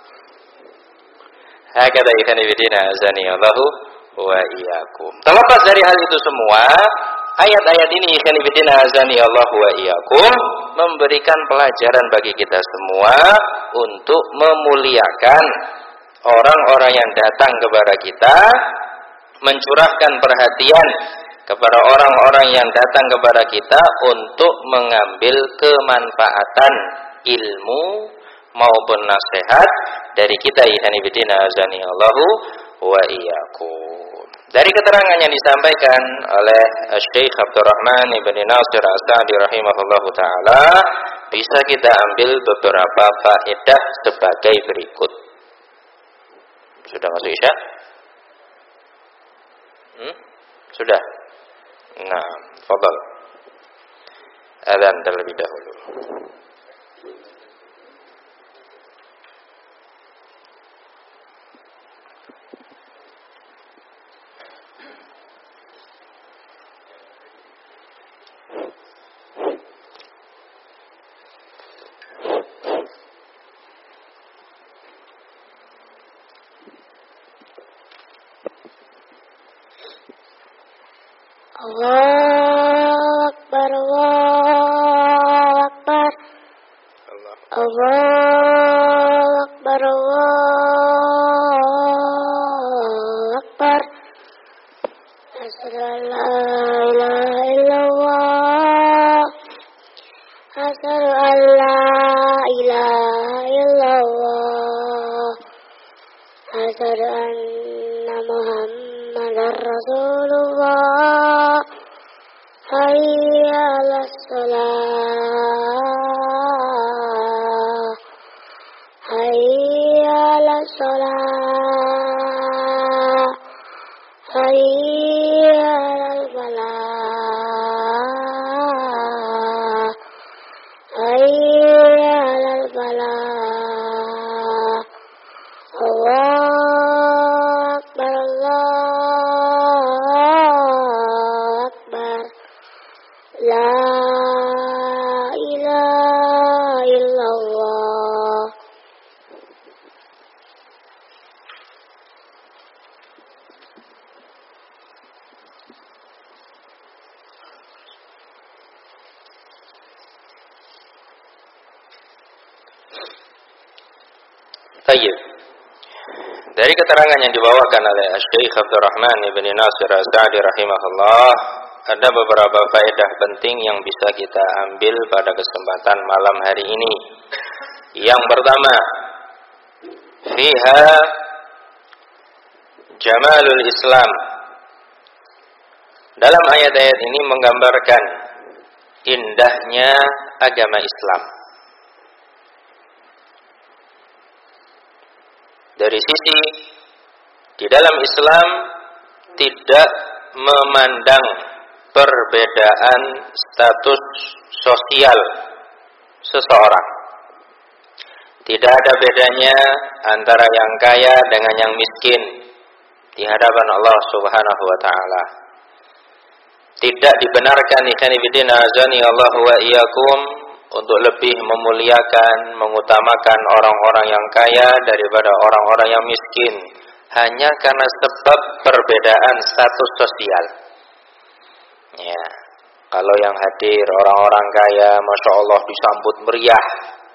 Hakata Ihsan Ibn Azani Allahu wa iyyakum. Terlepas dari hal itu semua, ayat-ayat ini Ihsan Ibn Azani Allahu wa iyyakum memberikan pelajaran bagi kita semua untuk memuliakan orang-orang yang datang kepada kita, mencurahkan perhatian kepada orang-orang yang datang kepada kita untuk mengambil kemanfaatan ilmu maupun nasihat dari kita. Ihsan Ibn Azani Allahu wa iyyakum. Dari keterangan yang disampaikan oleh Syekh Abdurrahman Ibn Nasir As-Sa'di rahimahullahu taala, bisa kita ambil beberapa faedah sebagai berikut. Sudah masuk Isya? Hmm? Sudah. Nah, fadhal. Adzan terlebih dahulu. Allahu Akbar, Allahu Akbar, Allahu Akbar, Allahu Akbar. Asyhadu an la ilaha illallah, asyhadu an la ilaha illallah, asyhadu anna Muhammadar Rasulullah. Hayya 'alas shalah, hayya 'alas shalah, hayya 'alal falah. Tayyib. Dari keterangan yang dibawakan oleh Syekh Abdurrahman ibn Nasir As-Sa'di rahimahullah, ada beberapa faedah penting yang bisa kita ambil pada kesempatan malam hari ini. Yang pertama, fiha jamalul Islam. Dalam ayat-ayat ini menggambarkan indahnya agama Islam. Dari sisi di dalam Islam tidak memandang perbedaan status sosial seseorang. Tidak ada bedanya antara yang kaya dengan yang miskin di hadapan Allah Subhanahu wa taala. Tidak dibenarkan ikhwan fillah azani Allah wa iyyakum untuk lebih memuliakan, mengutamakan orang-orang yang kaya daripada orang-orang yang miskin hanya karena sebab perbedaan status sosial. Ya, kalau yang hadir orang-orang kaya, masya Allah disambut meriah.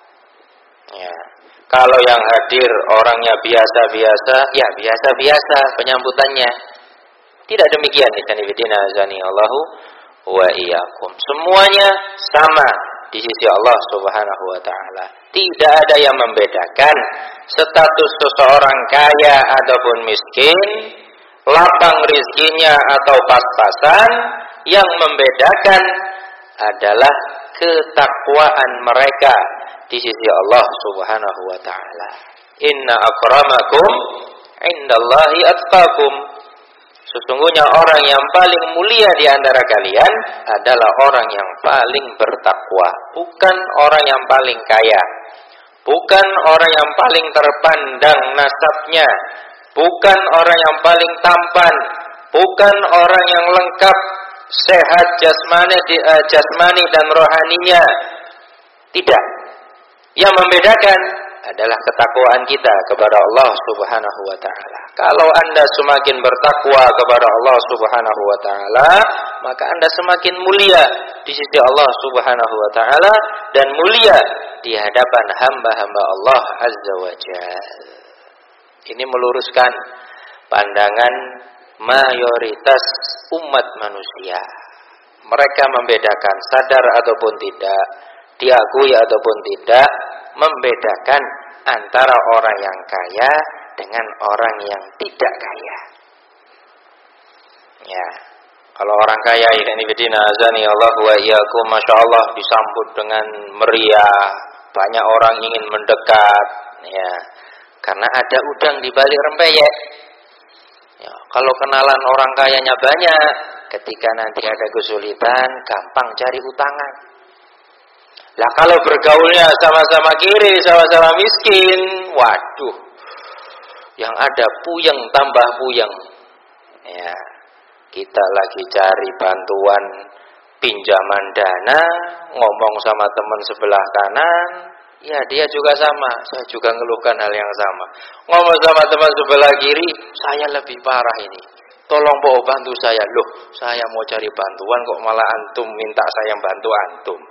Ya, kalau yang hadir orangnya biasa-biasa, ya biasa-biasa penyambutannya. Tidak demikian ikhwan fillah azani Allahu wa iyyakum. Semuanya sama di sisi Allah Subhanahu wa taala. Tidak ada yang membedakan status seseorang kaya ataupun miskin, lapang rezekinya atau pas-pasan. Yang membedakan adalah ketakwaan mereka di sisi Allah Subhanahu wa taala. Inna akramakum indallahi atqakum. Sesungguhnya orang yang paling mulia di antara kalian adalah orang yang paling bertakwa, bukan orang yang paling kaya, bukan orang yang paling terpandang nasabnya, bukan orang yang paling tampan, bukan orang yang lengkap sehat jasmani, uh, jasmani dan rohaninya. Tidak. Yang membedakan adalah ketakwaan kita kepada Allah Subhanahu wa taala. Kalau Anda semakin bertakwa kepada Allah Subhanahu wa taala, maka Anda semakin mulia di sisi Allah Subhanahu wa taala dan mulia di hadapan hamba-hamba Allah Azza wa Jalla. Ini meluruskan pandangan mayoritas umat manusia. Mereka membedakan, sadar ataupun tidak, diakui ataupun tidak, membedakan antara orang yang kaya dengan orang yang tidak kaya. Ya, kalau orang kaya ini bidina azani Allah wa iyyakum, masya Allah disambut dengan meriah, banyak orang ingin mendekat, ya, karena ada udang di balik rempeyek. Ya, kalau kenalan orang kayanya banyak, ketika nanti ada kesulitan, gampang cari utangan. Lah kalau bergaulnya sama-sama kiri, sama-sama miskin, waduh, yang ada puyeng tambah puyeng. Ya, kita lagi cari bantuan pinjaman dana, ngomong sama teman sebelah kanan, ya dia juga sama, saya juga ngeluhkan hal yang sama. Ngomong sama teman sebelah kiri, saya lebih parah ini. Tolong bawa bantu saya. Loh, saya mau cari bantuan kok malah antum minta saya bantu antum.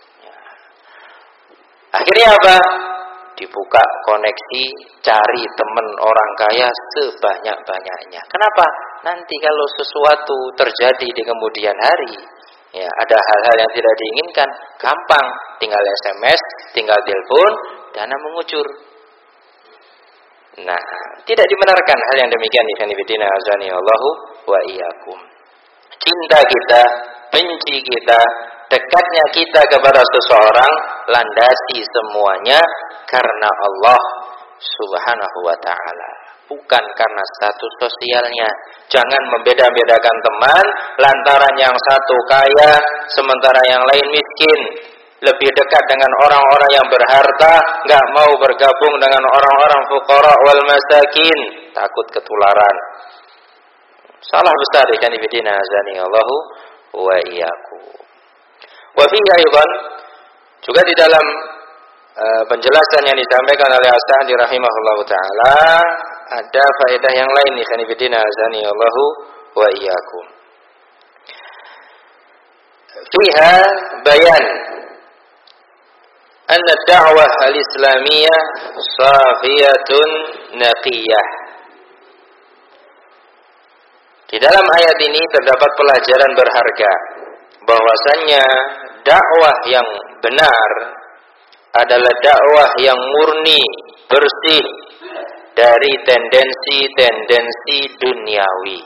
Akhirnya apa? Dibuka koneksi, cari teman orang kaya sebanyak-banyaknya. Kenapa? Nanti kalau sesuatu terjadi di kemudian hari, ya ada hal-hal yang tidak diinginkan, gampang, tinggal S M S, tinggal telepon, dana mengucur. Nah, tidak dibenarkan hal yang demikian di sini bidina azani Allahu wa iyyakum. Cinta kita, benci kita, dekatnya kita kepada seseorang landasi semuanya karena Allah Subhanahu wa taala, bukan karena status sosialnya. Jangan membeda-bedakan teman lantaran yang satu kaya sementara yang lain miskin. Lebih dekat dengan orang-orang yang berharta, enggak mau bergabung dengan orang-orang fuqara wal masakin, takut ketularan. Salah besar ikan ibadina azani Allahu wa iyyakum. Wa fihi aidan, juga di dalam uh, penjelasan yang disampaikan oleh As-Sa'di rahimahullahu taala ada faedah yang lain ikhwan fillah azani Allahu wa iyyakum. Fiha bayan anna da'wah al-islamiyah safiyatun naqiyah. Di dalam ayat ini terdapat pelajaran berharga bahwasannya dakwah yang benar adalah dakwah yang murni, bersih dari tendensi-tendensi duniawi.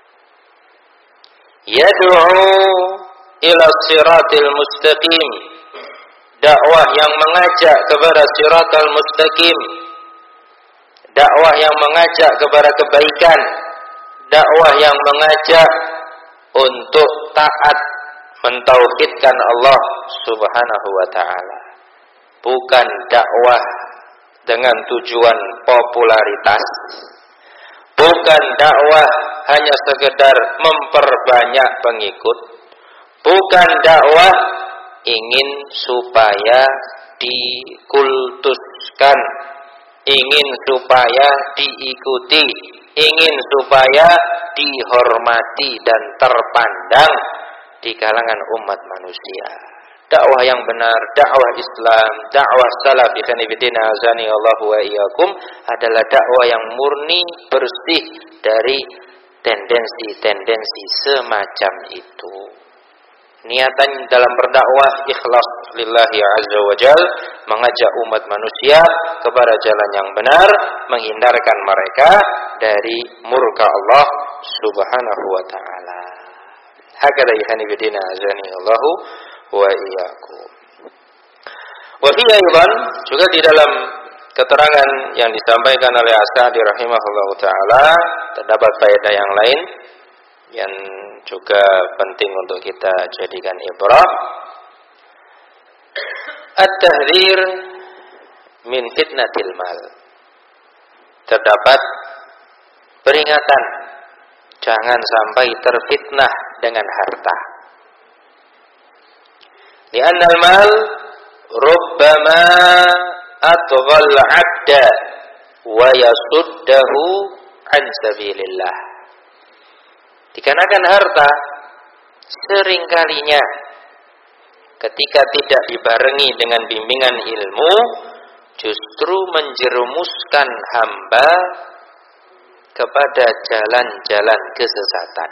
Yad'u ila siratil mustaqim, dakwah yang mengajak kepada siratal mustaqim, dakwah yang mengajak kepada kebaikan, dakwah yang mengajak untuk taat mentauhidkan Allah Subhanahu wa taala. Bukan dakwah dengan tujuan popularitas, bukan dakwah hanya sekedar memperbanyak pengikut, bukan dakwah ingin supaya dikultuskan, ingin supaya diikuti, ingin supaya dihormati dan terpandang di kalangan umat manusia. Dakwah yang benar, dakwah Islam, dakwah salaf ikhwan fillah azani Allah wa iyyakum adalah dakwah yang murni, bersih dari tendensi-tendensi semacam itu. Niatan dalam berdakwah ikhlas lillahi azza wa jal, mengajak umat manusia kepada jalan yang benar, menghindarkan mereka dari murka Allah Subhanahu wa taala. Hakada ikhwan fillah azani Allah wa iyyakum. Wa fi aidan, juga di dalam keterangan yang disampaikan oleh As-Sa'di rahimahullahu taala terdapat faedah yang lain yang juga penting untuk kita jadikan ibrah. At-tahdzir min fitnatil mal. Terdapat peringatan jangan sampai terfitnah dengan harta. Li'anna al-mal rubbama atghal 'abda wa yasuddahu an sabilillah. Dikarenakan harta seringkalinya ketika tidak dibarengi dengan bimbingan ilmu justru menjerumuskan hamba kepada jalan-jalan kesesatan.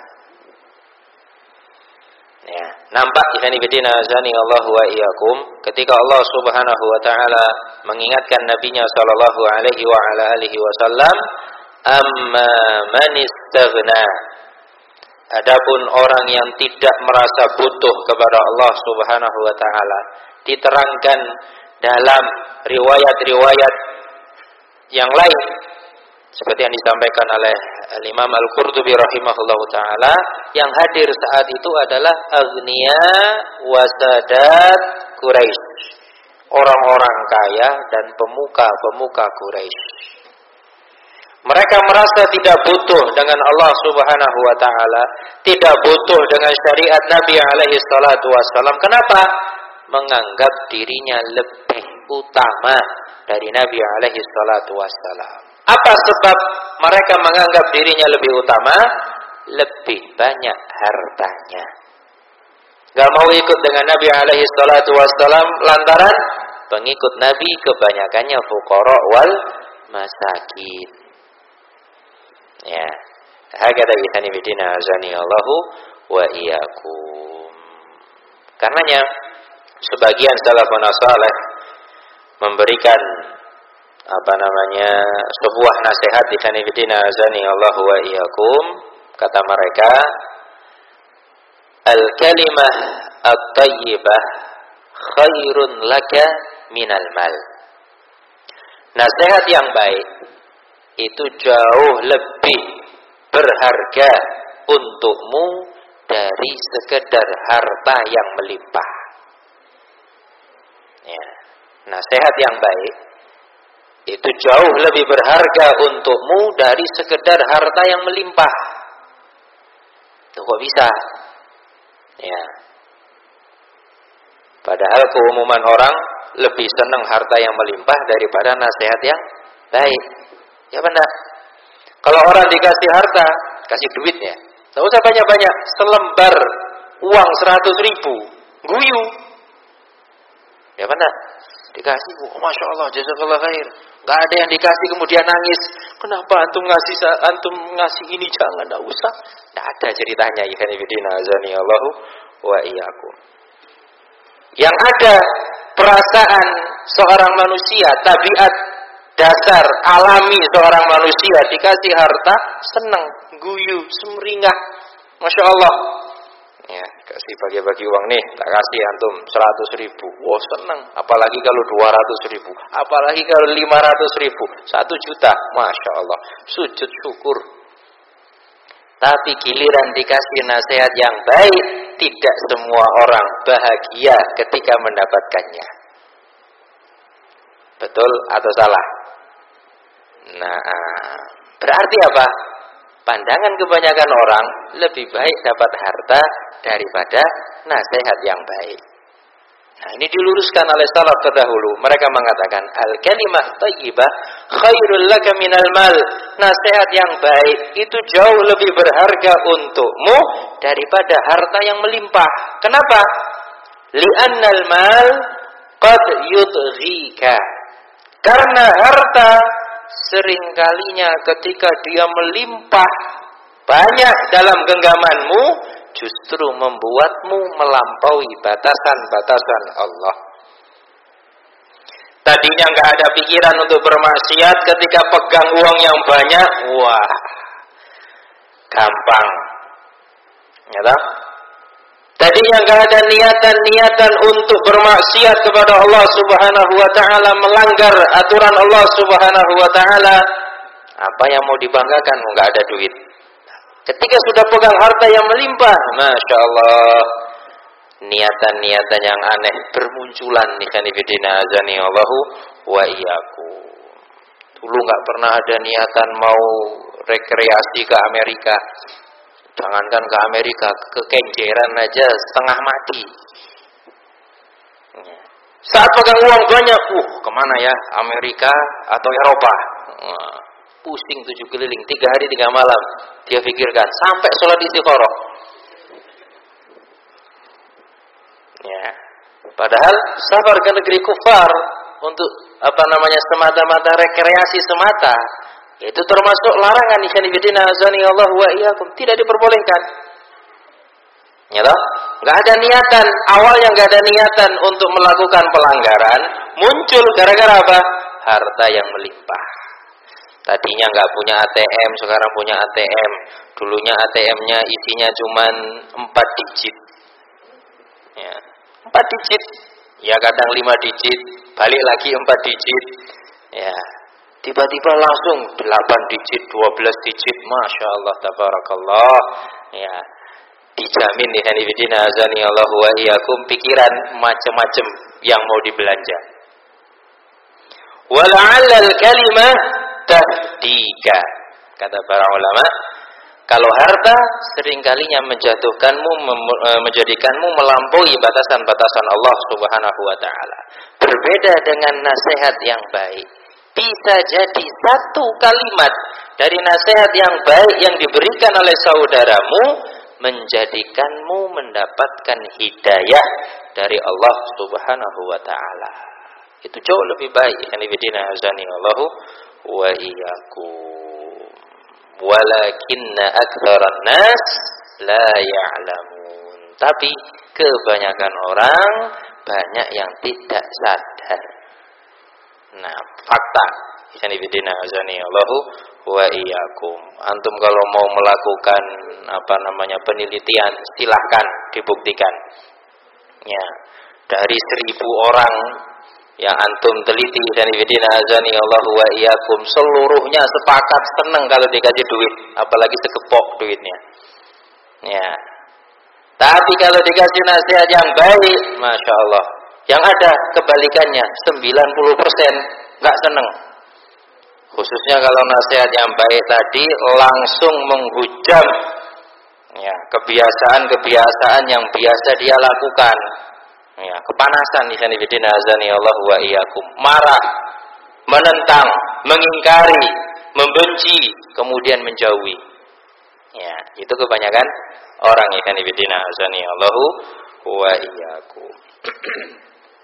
Ya, nampak ikhwan fillah azani Allah wa iyyakum ketika Allah Subhanahu wa taala mengingatkan nabinya sallallahu alaihi wa ala alihi wasallam, amma man istaghna, adapun orang yang tidak merasa butuh kepada Allah Subhanahu wa taala, diterangkan dalam riwayat-riwayat yang lain seperti yang disampaikan oleh Imam Al-Qurtubi rahimahullahu taala, yang hadir saat itu adalah aghnia wa sadat Quraisy, orang-orang kaya dan pemuka-pemuka Quraisy. Mereka merasa tidak butuh dengan Allah Subhanahu wa taala, tidak butuh dengan syariat Nabi alaihi salatu wasallam. Kenapa? Menganggap dirinya lebih utama dari Nabi alaihi salatu wasallam. Apa sebab mereka menganggap dirinya lebih utama? Lebih banyak hartanya. Gak mau ikut dengan Nabi alaihi salatu wassalam lantaran pengikut Nabi kebanyakannya fuqara wal masakin. Ya, hakada ikhwan fillah azani Allahu wa iyyakum. Karenanya sebagian salafun saleh memberikan apa namanya sebuah nasihat ikhwan fillah azani Allahu wa iyyakum. Kata mereka, al-kalimah at-tayyibah khairun laka minal mal. Nasihat yang baik itu jauh lebih berharga untukmu dari sekedar harta yang melimpah. Ya, nasihat yang baik itu jauh lebih berharga untukmu dari sekedar harta yang melimpah. Itu kok bisa? Ya. Padahal keumuman orang lebih senang harta yang melimpah daripada nasihat yang baik. Ya benar. Kalau orang dikasih harta, kasih duitnya, tidak usah banyak-banyak, selembar uang seratus ribu, guyu. Ya benar. Dikasih, oh, Masya Allah, jazakallah khair. Gak ada yang dikasih kemudian nangis. Kenapa antum ngasih antum ngasih ini, jangan, enggak usah. Enggak ada ceritanya. Ikhwan fillah azani Allahu wa iyyakum. Yang ada perasaan seorang manusia, tabiat dasar alami seorang manusia dikasih harta senang, guyu, sumringah. Masya Allah. Ya, kasih bagi-bagi uang nih, tak kasih antum seratus ribu. Wah, wow, senang. Apalagi kalau dua ratus ribu. Apalagi kalau lima ratus ribu. Satu juta. Masya Allah. Sujud syukur. Tapi giliran dikasih nasihat yang baik, tidak semua orang bahagia ketika mendapatkannya. Betul atau salah? Nah, berarti apa? Pandangan kebanyakan orang lebih baik dapat harta daripada nasihat yang baik. Nah, ini diluruskan oleh salaf terdahulu. Mereka mengatakan al-kalimah thayyibah khairul laka minal mal. Nasihat yang baik itu jauh lebih berharga untukmu daripada harta yang melimpah. Kenapa? Li'annal mal qad yudghika. Karena harta seringkalinya ketika dia melimpah banyak dalam genggamanmu, justru membuatmu melampaui batasan-batasan Allah. Tadinya nggak ada pikiran untuk bermaksiat, ketika pegang uang yang banyak, wah, gampang. Ya tak? Tadinya nggak ada niatan-niatan untuk bermaksiat kepada Allah Subhanahu wa taala, melanggar aturan Allah Subhanahu wa taala. Apa yang mau dibanggakan? Nggak ada duit. Ketika sudah pegang harta yang melimpah, Masya Allah, niatan-niatan yang aneh bermunculan. Nikanibidina azani Allahu wa iyyakum. Dulu nggak pernah ada niatan mau rekreasi ke Amerika. Jangankan ke Amerika, ke Kenjeran aja setengah mati. Saat pegang uang banyak, uh, kemana ya? Amerika atau Eropa? Wah, pusing tujuh keliling, tiga hari tiga malam. Dia pikirkan sampai sholat istiqoroh. Ya, padahal sabar ke negeri kufar untuk apa namanya semata-mata rekreasi semata. Itu termasuk larangan ikhwanifidina azani Allah wa iyyakum, tidak diperbolehkan. Ya toh? Enggak ada niatan, awalnya enggak ada niatan untuk melakukan pelanggaran, muncul gara-gara apa? Harta yang melimpah. Tadinya enggak punya A T M, sekarang punya A T M. Dulunya A T M-nya isinya cuman empat digit. Ya, empat digit. Ya kadang lima digit, balik lagi empat digit. Ya. Tiba-tiba langsung delapan digit, dua belas digit, Masya Allah, tabarakallah. Ya, dijamin nih hanifidina azani Allah wa iyyakum, pikiran macam-macam yang mau dibelanja. Wala'allal kalimah tahdika. Kata para ulama, kalau harta seringkalinya menjatuhkanmu, menjadikanmu melampaui batasan-batasan Allah Subhanahu wa taala. Berbeda dengan nasihat yang baik. Bisa jadi satu kalimat dari nasihat yang baik yang diberikan oleh saudaramu menjadikanmu mendapatkan hidayah dari Allah Subhanahu wa taala. Itu jauh lebih baik. Hanifidina azani Allahu wa iyyakum. Walakinna aktsaran nas la ya'lamun. Tapi kebanyakan orang banyak yang tidak sadar. Nah, fakta. Hanifidina azani Allahu wa iyyakum. Antum kalau mau melakukan apa namanya penelitian, silahkan dibuktikan. Ya, dari seribu orang yang antum teliti, hanifidina azani Allahu wa iyyakum, seluruhnya sepakat senang kalau dikasih duit, apalagi segepok duitnya. Ya. Tapi kalau dikasih nasihat yang baik, Masya Allah, yang ada kebalikannya, sembilan puluh persen nggak seneng. Khususnya kalau nasihat yang baik tadi langsung menghujam ya, kebiasaan-kebiasaan yang biasa dia lakukan. Ya, kepanasan di sana bidina azani Allah wa iyyakum, marah, menentang, mengingkari, membenci, kemudian menjauhi. Ya, itu kebanyakan orang yang bidina azani Allah wa iyyakum.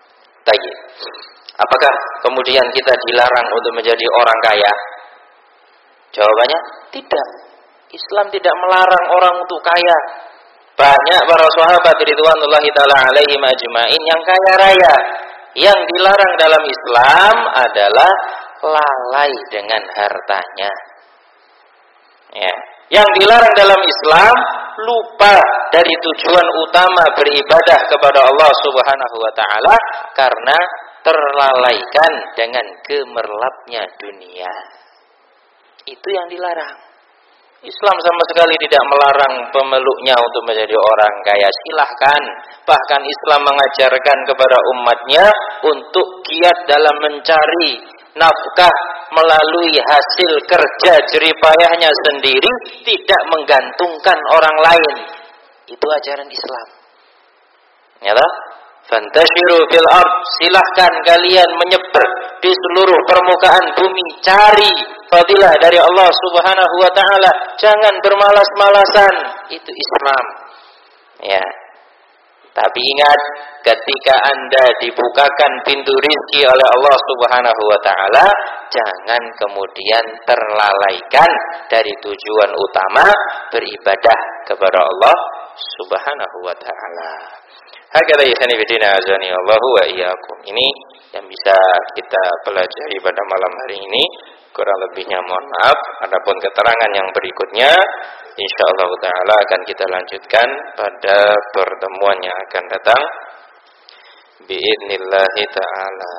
Tayyib. Apakah kemudian kita dilarang untuk menjadi orang kaya? Jawabannya tidak. Islam tidak melarang orang untuk kaya. Banyak para sahabat ridwanullahi taala alaihim ajmain yang kaya raya. Yang dilarang dalam Islam adalah lalai dengan hartanya. Ya. Yang dilarang dalam Islam lupa dari tujuan utama beribadah kepada Allah Subhanahu wa taala karena terlalaikan dengan gemerlapnya dunia. Itu yang dilarang. Islam sama sekali tidak melarang pemeluknya untuk menjadi orang kaya. Silahkan. Bahkan Islam mengajarkan kepada umatnya untuk giat dalam mencari nafkah melalui hasil kerja jeripayahnya sendiri, tidak menggantungkan orang lain. Itu ajaran Islam. Ya toh? Fantashiru fil ard, silahkan kalian menyebar di seluruh permukaan bumi, cari fadilah dari Allah Subhanahu wa taala, jangan bermalas-malasan. Itu Islam. Ya. Tapi ingat, ketika Anda dibukakan pintu rizki oleh Allah Subhanahu wa taala, jangan kemudian terlalaikan dari tujuan utama beribadah kepada Allah Subhanahu wa taala. Hakala ihsani bidina azani Allahu wa iyyakum. Ini yang bisa kita pelajari pada malam hari ini. Kurang lebihnya mohon maaf. Adapun keterangan yang berikutnya insyaallah taala akan kita lanjutkan pada pertemuan yang akan datang. Biidznillah taala.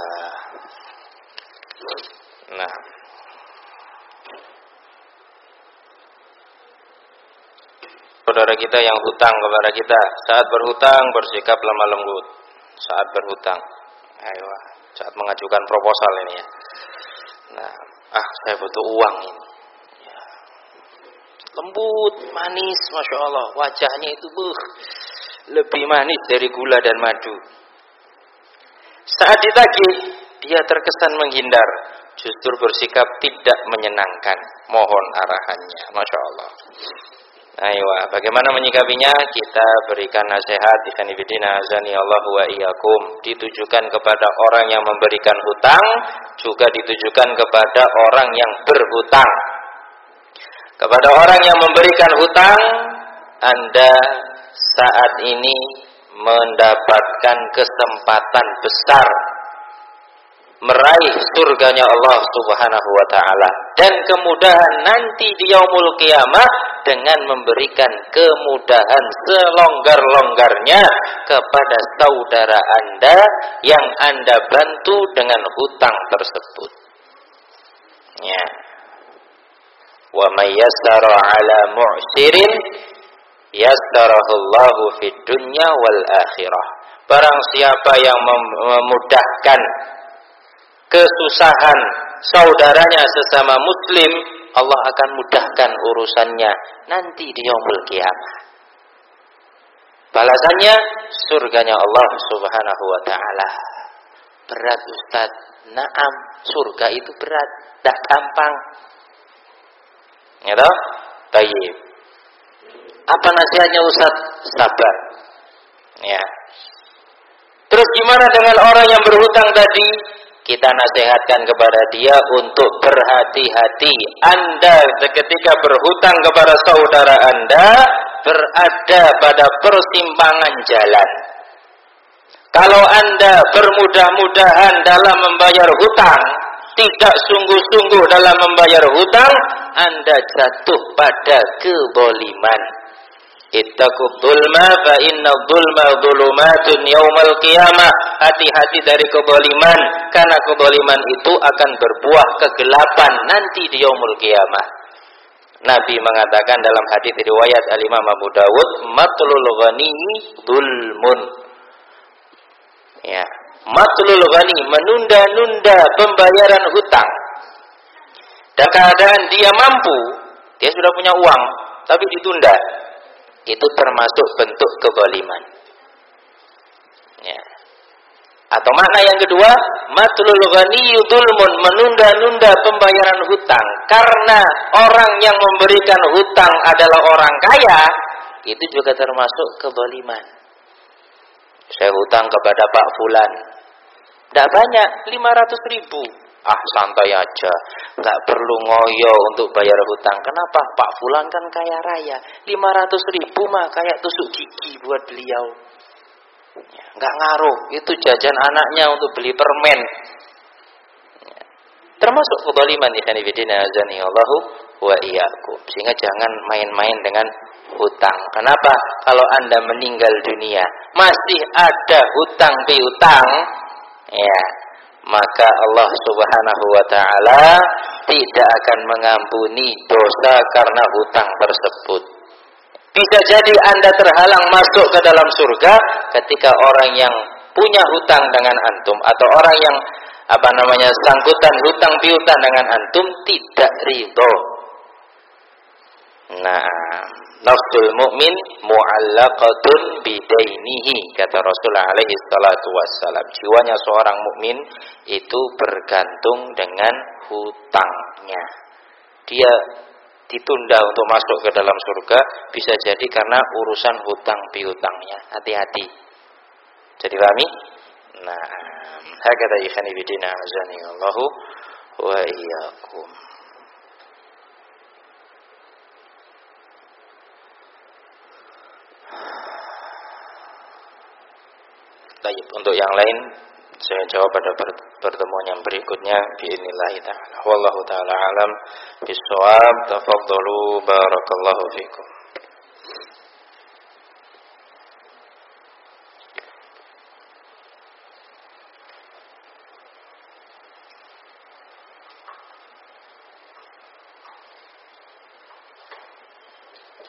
Nah, saudara kita yang hutang kepada kita, saat berhutang bersikap lemah lembut. Saat berhutang, ayo, saat mengajukan proposal ini ya. Nah, ah saya butuh uang ini. Ya. Lembut, manis, masya Allah. Wajahnya itu buh, lebih manis dari gula dan madu. Saat ditagih, dia terkesan menghindar, justru bersikap tidak menyenangkan. Mohon arahannya, masya Allah. Ayo, bagaimana menyikapinya? Kita berikan nasihat ikhwanifidina azani Allah wa iyyakum, ditujukan kepada orang yang memberikan hutang, juga ditujukan kepada orang yang berhutang. Kepada orang yang memberikan hutang, Anda saat ini mendapatkan kesempatan besar meraih surganya Allah Subhanahu wa taala dan kemudahan nanti di yaumul qiyamah dengan memberikan kemudahan selonggar-longgarnya kepada saudara Anda yang Anda bantu dengan hutang tersebut. Ya. Wa may yassara 'ala mu'sirin yassarahullahu fid dunya wal akhirah. Barang siapa yang memudahkan kesusahan saudaranya sesama muslim, Allah akan mudahkan urusannya nanti di yaumul qiyamah. Balasannya surganya Allah Subhanahu wa taala. Berat Ustaz? Naam, surga itu berat, tidak gampang. Ya toh? Tayyib. Apa nasihatnya Ustaz? Sabar. Ya. Terus gimana dengan orang yang berhutang tadi? Kita nasihatkan kepada dia untuk berhati-hati. Anda ketika berhutang kepada saudara Anda berada pada persimpangan jalan. Kalau Anda bermudah-mudahan dalam membayar hutang, tidak sungguh-sungguh dalam membayar hutang, Anda jatuh pada kezaliman. Ittaqud dzulma fa inna dzulma dzulumatun yaumal qiyamah. Hati-hati dari kezaliman, karena kezaliman itu akan berbuah kegelapan nanti di yaumul qiyamah. Nabi mengatakan dalam hadis riwayat Al-Imam Abu Dawud, matlul ghani dzulmun. Ya, matlul ghani, menunda-nunda pembayaran hutang. Dan keadaan dia mampu, dia sudah punya uang, tapi ditunda. Itu termasuk bentuk kezaliman. Ya. Atau makna yang kedua, matlul ghaniyyu dzulmun, menunda-nunda pembayaran hutang karena orang yang memberikan hutang adalah orang kaya, itu juga termasuk kezaliman. Saya hutang kepada Pak Fulan, Tidak banyak, lima ratus ribu. Ah, santai aja, nggak perlu ngoyo untuk bayar hutang. Kenapa? Pak Fulan kan kaya raya, lima ratus ribu mah kayak tusuk gigi buat beliau. Ya, nggak ngaruh, itu jajan anaknya untuk beli permen. Ya, termasuk kedzaliman ikhwan fillah azani Allahu wa iyyakum. Sehingga jangan main-main dengan hutang. Kenapa? Kalau Anda meninggal dunia masih ada hutang piutang, ya, maka Allah Subhanahu wa taala tidak akan mengampuni dosa karena hutang tersebut. Bisa jadi Anda terhalang masuk ke dalam surga ketika orang yang punya hutang dengan antum atau orang yang apa namanya sangkutan hutang piutang dengan antum tidak ridho. Nah, nafsul mu'min mu'allaqatun bidainihi, kata Rasulullah alaihi salatu wassalam. Jiwanya seorang mukmin itu bergantung dengan hutangnya. Dia ditunda untuk masuk ke dalam surga bisa jadi karena urusan hutang piutangnya. Hati-hati. Jadi pahami? Nah, hakata ikhwan fillah azani Allahu wa iyyakum. Baik, untuk yang lain saya jawab pada pertemuan yang berikutnya biidznillah taala. Wallahu taala alam bissawab. Tafadhalu barakallahu fikum.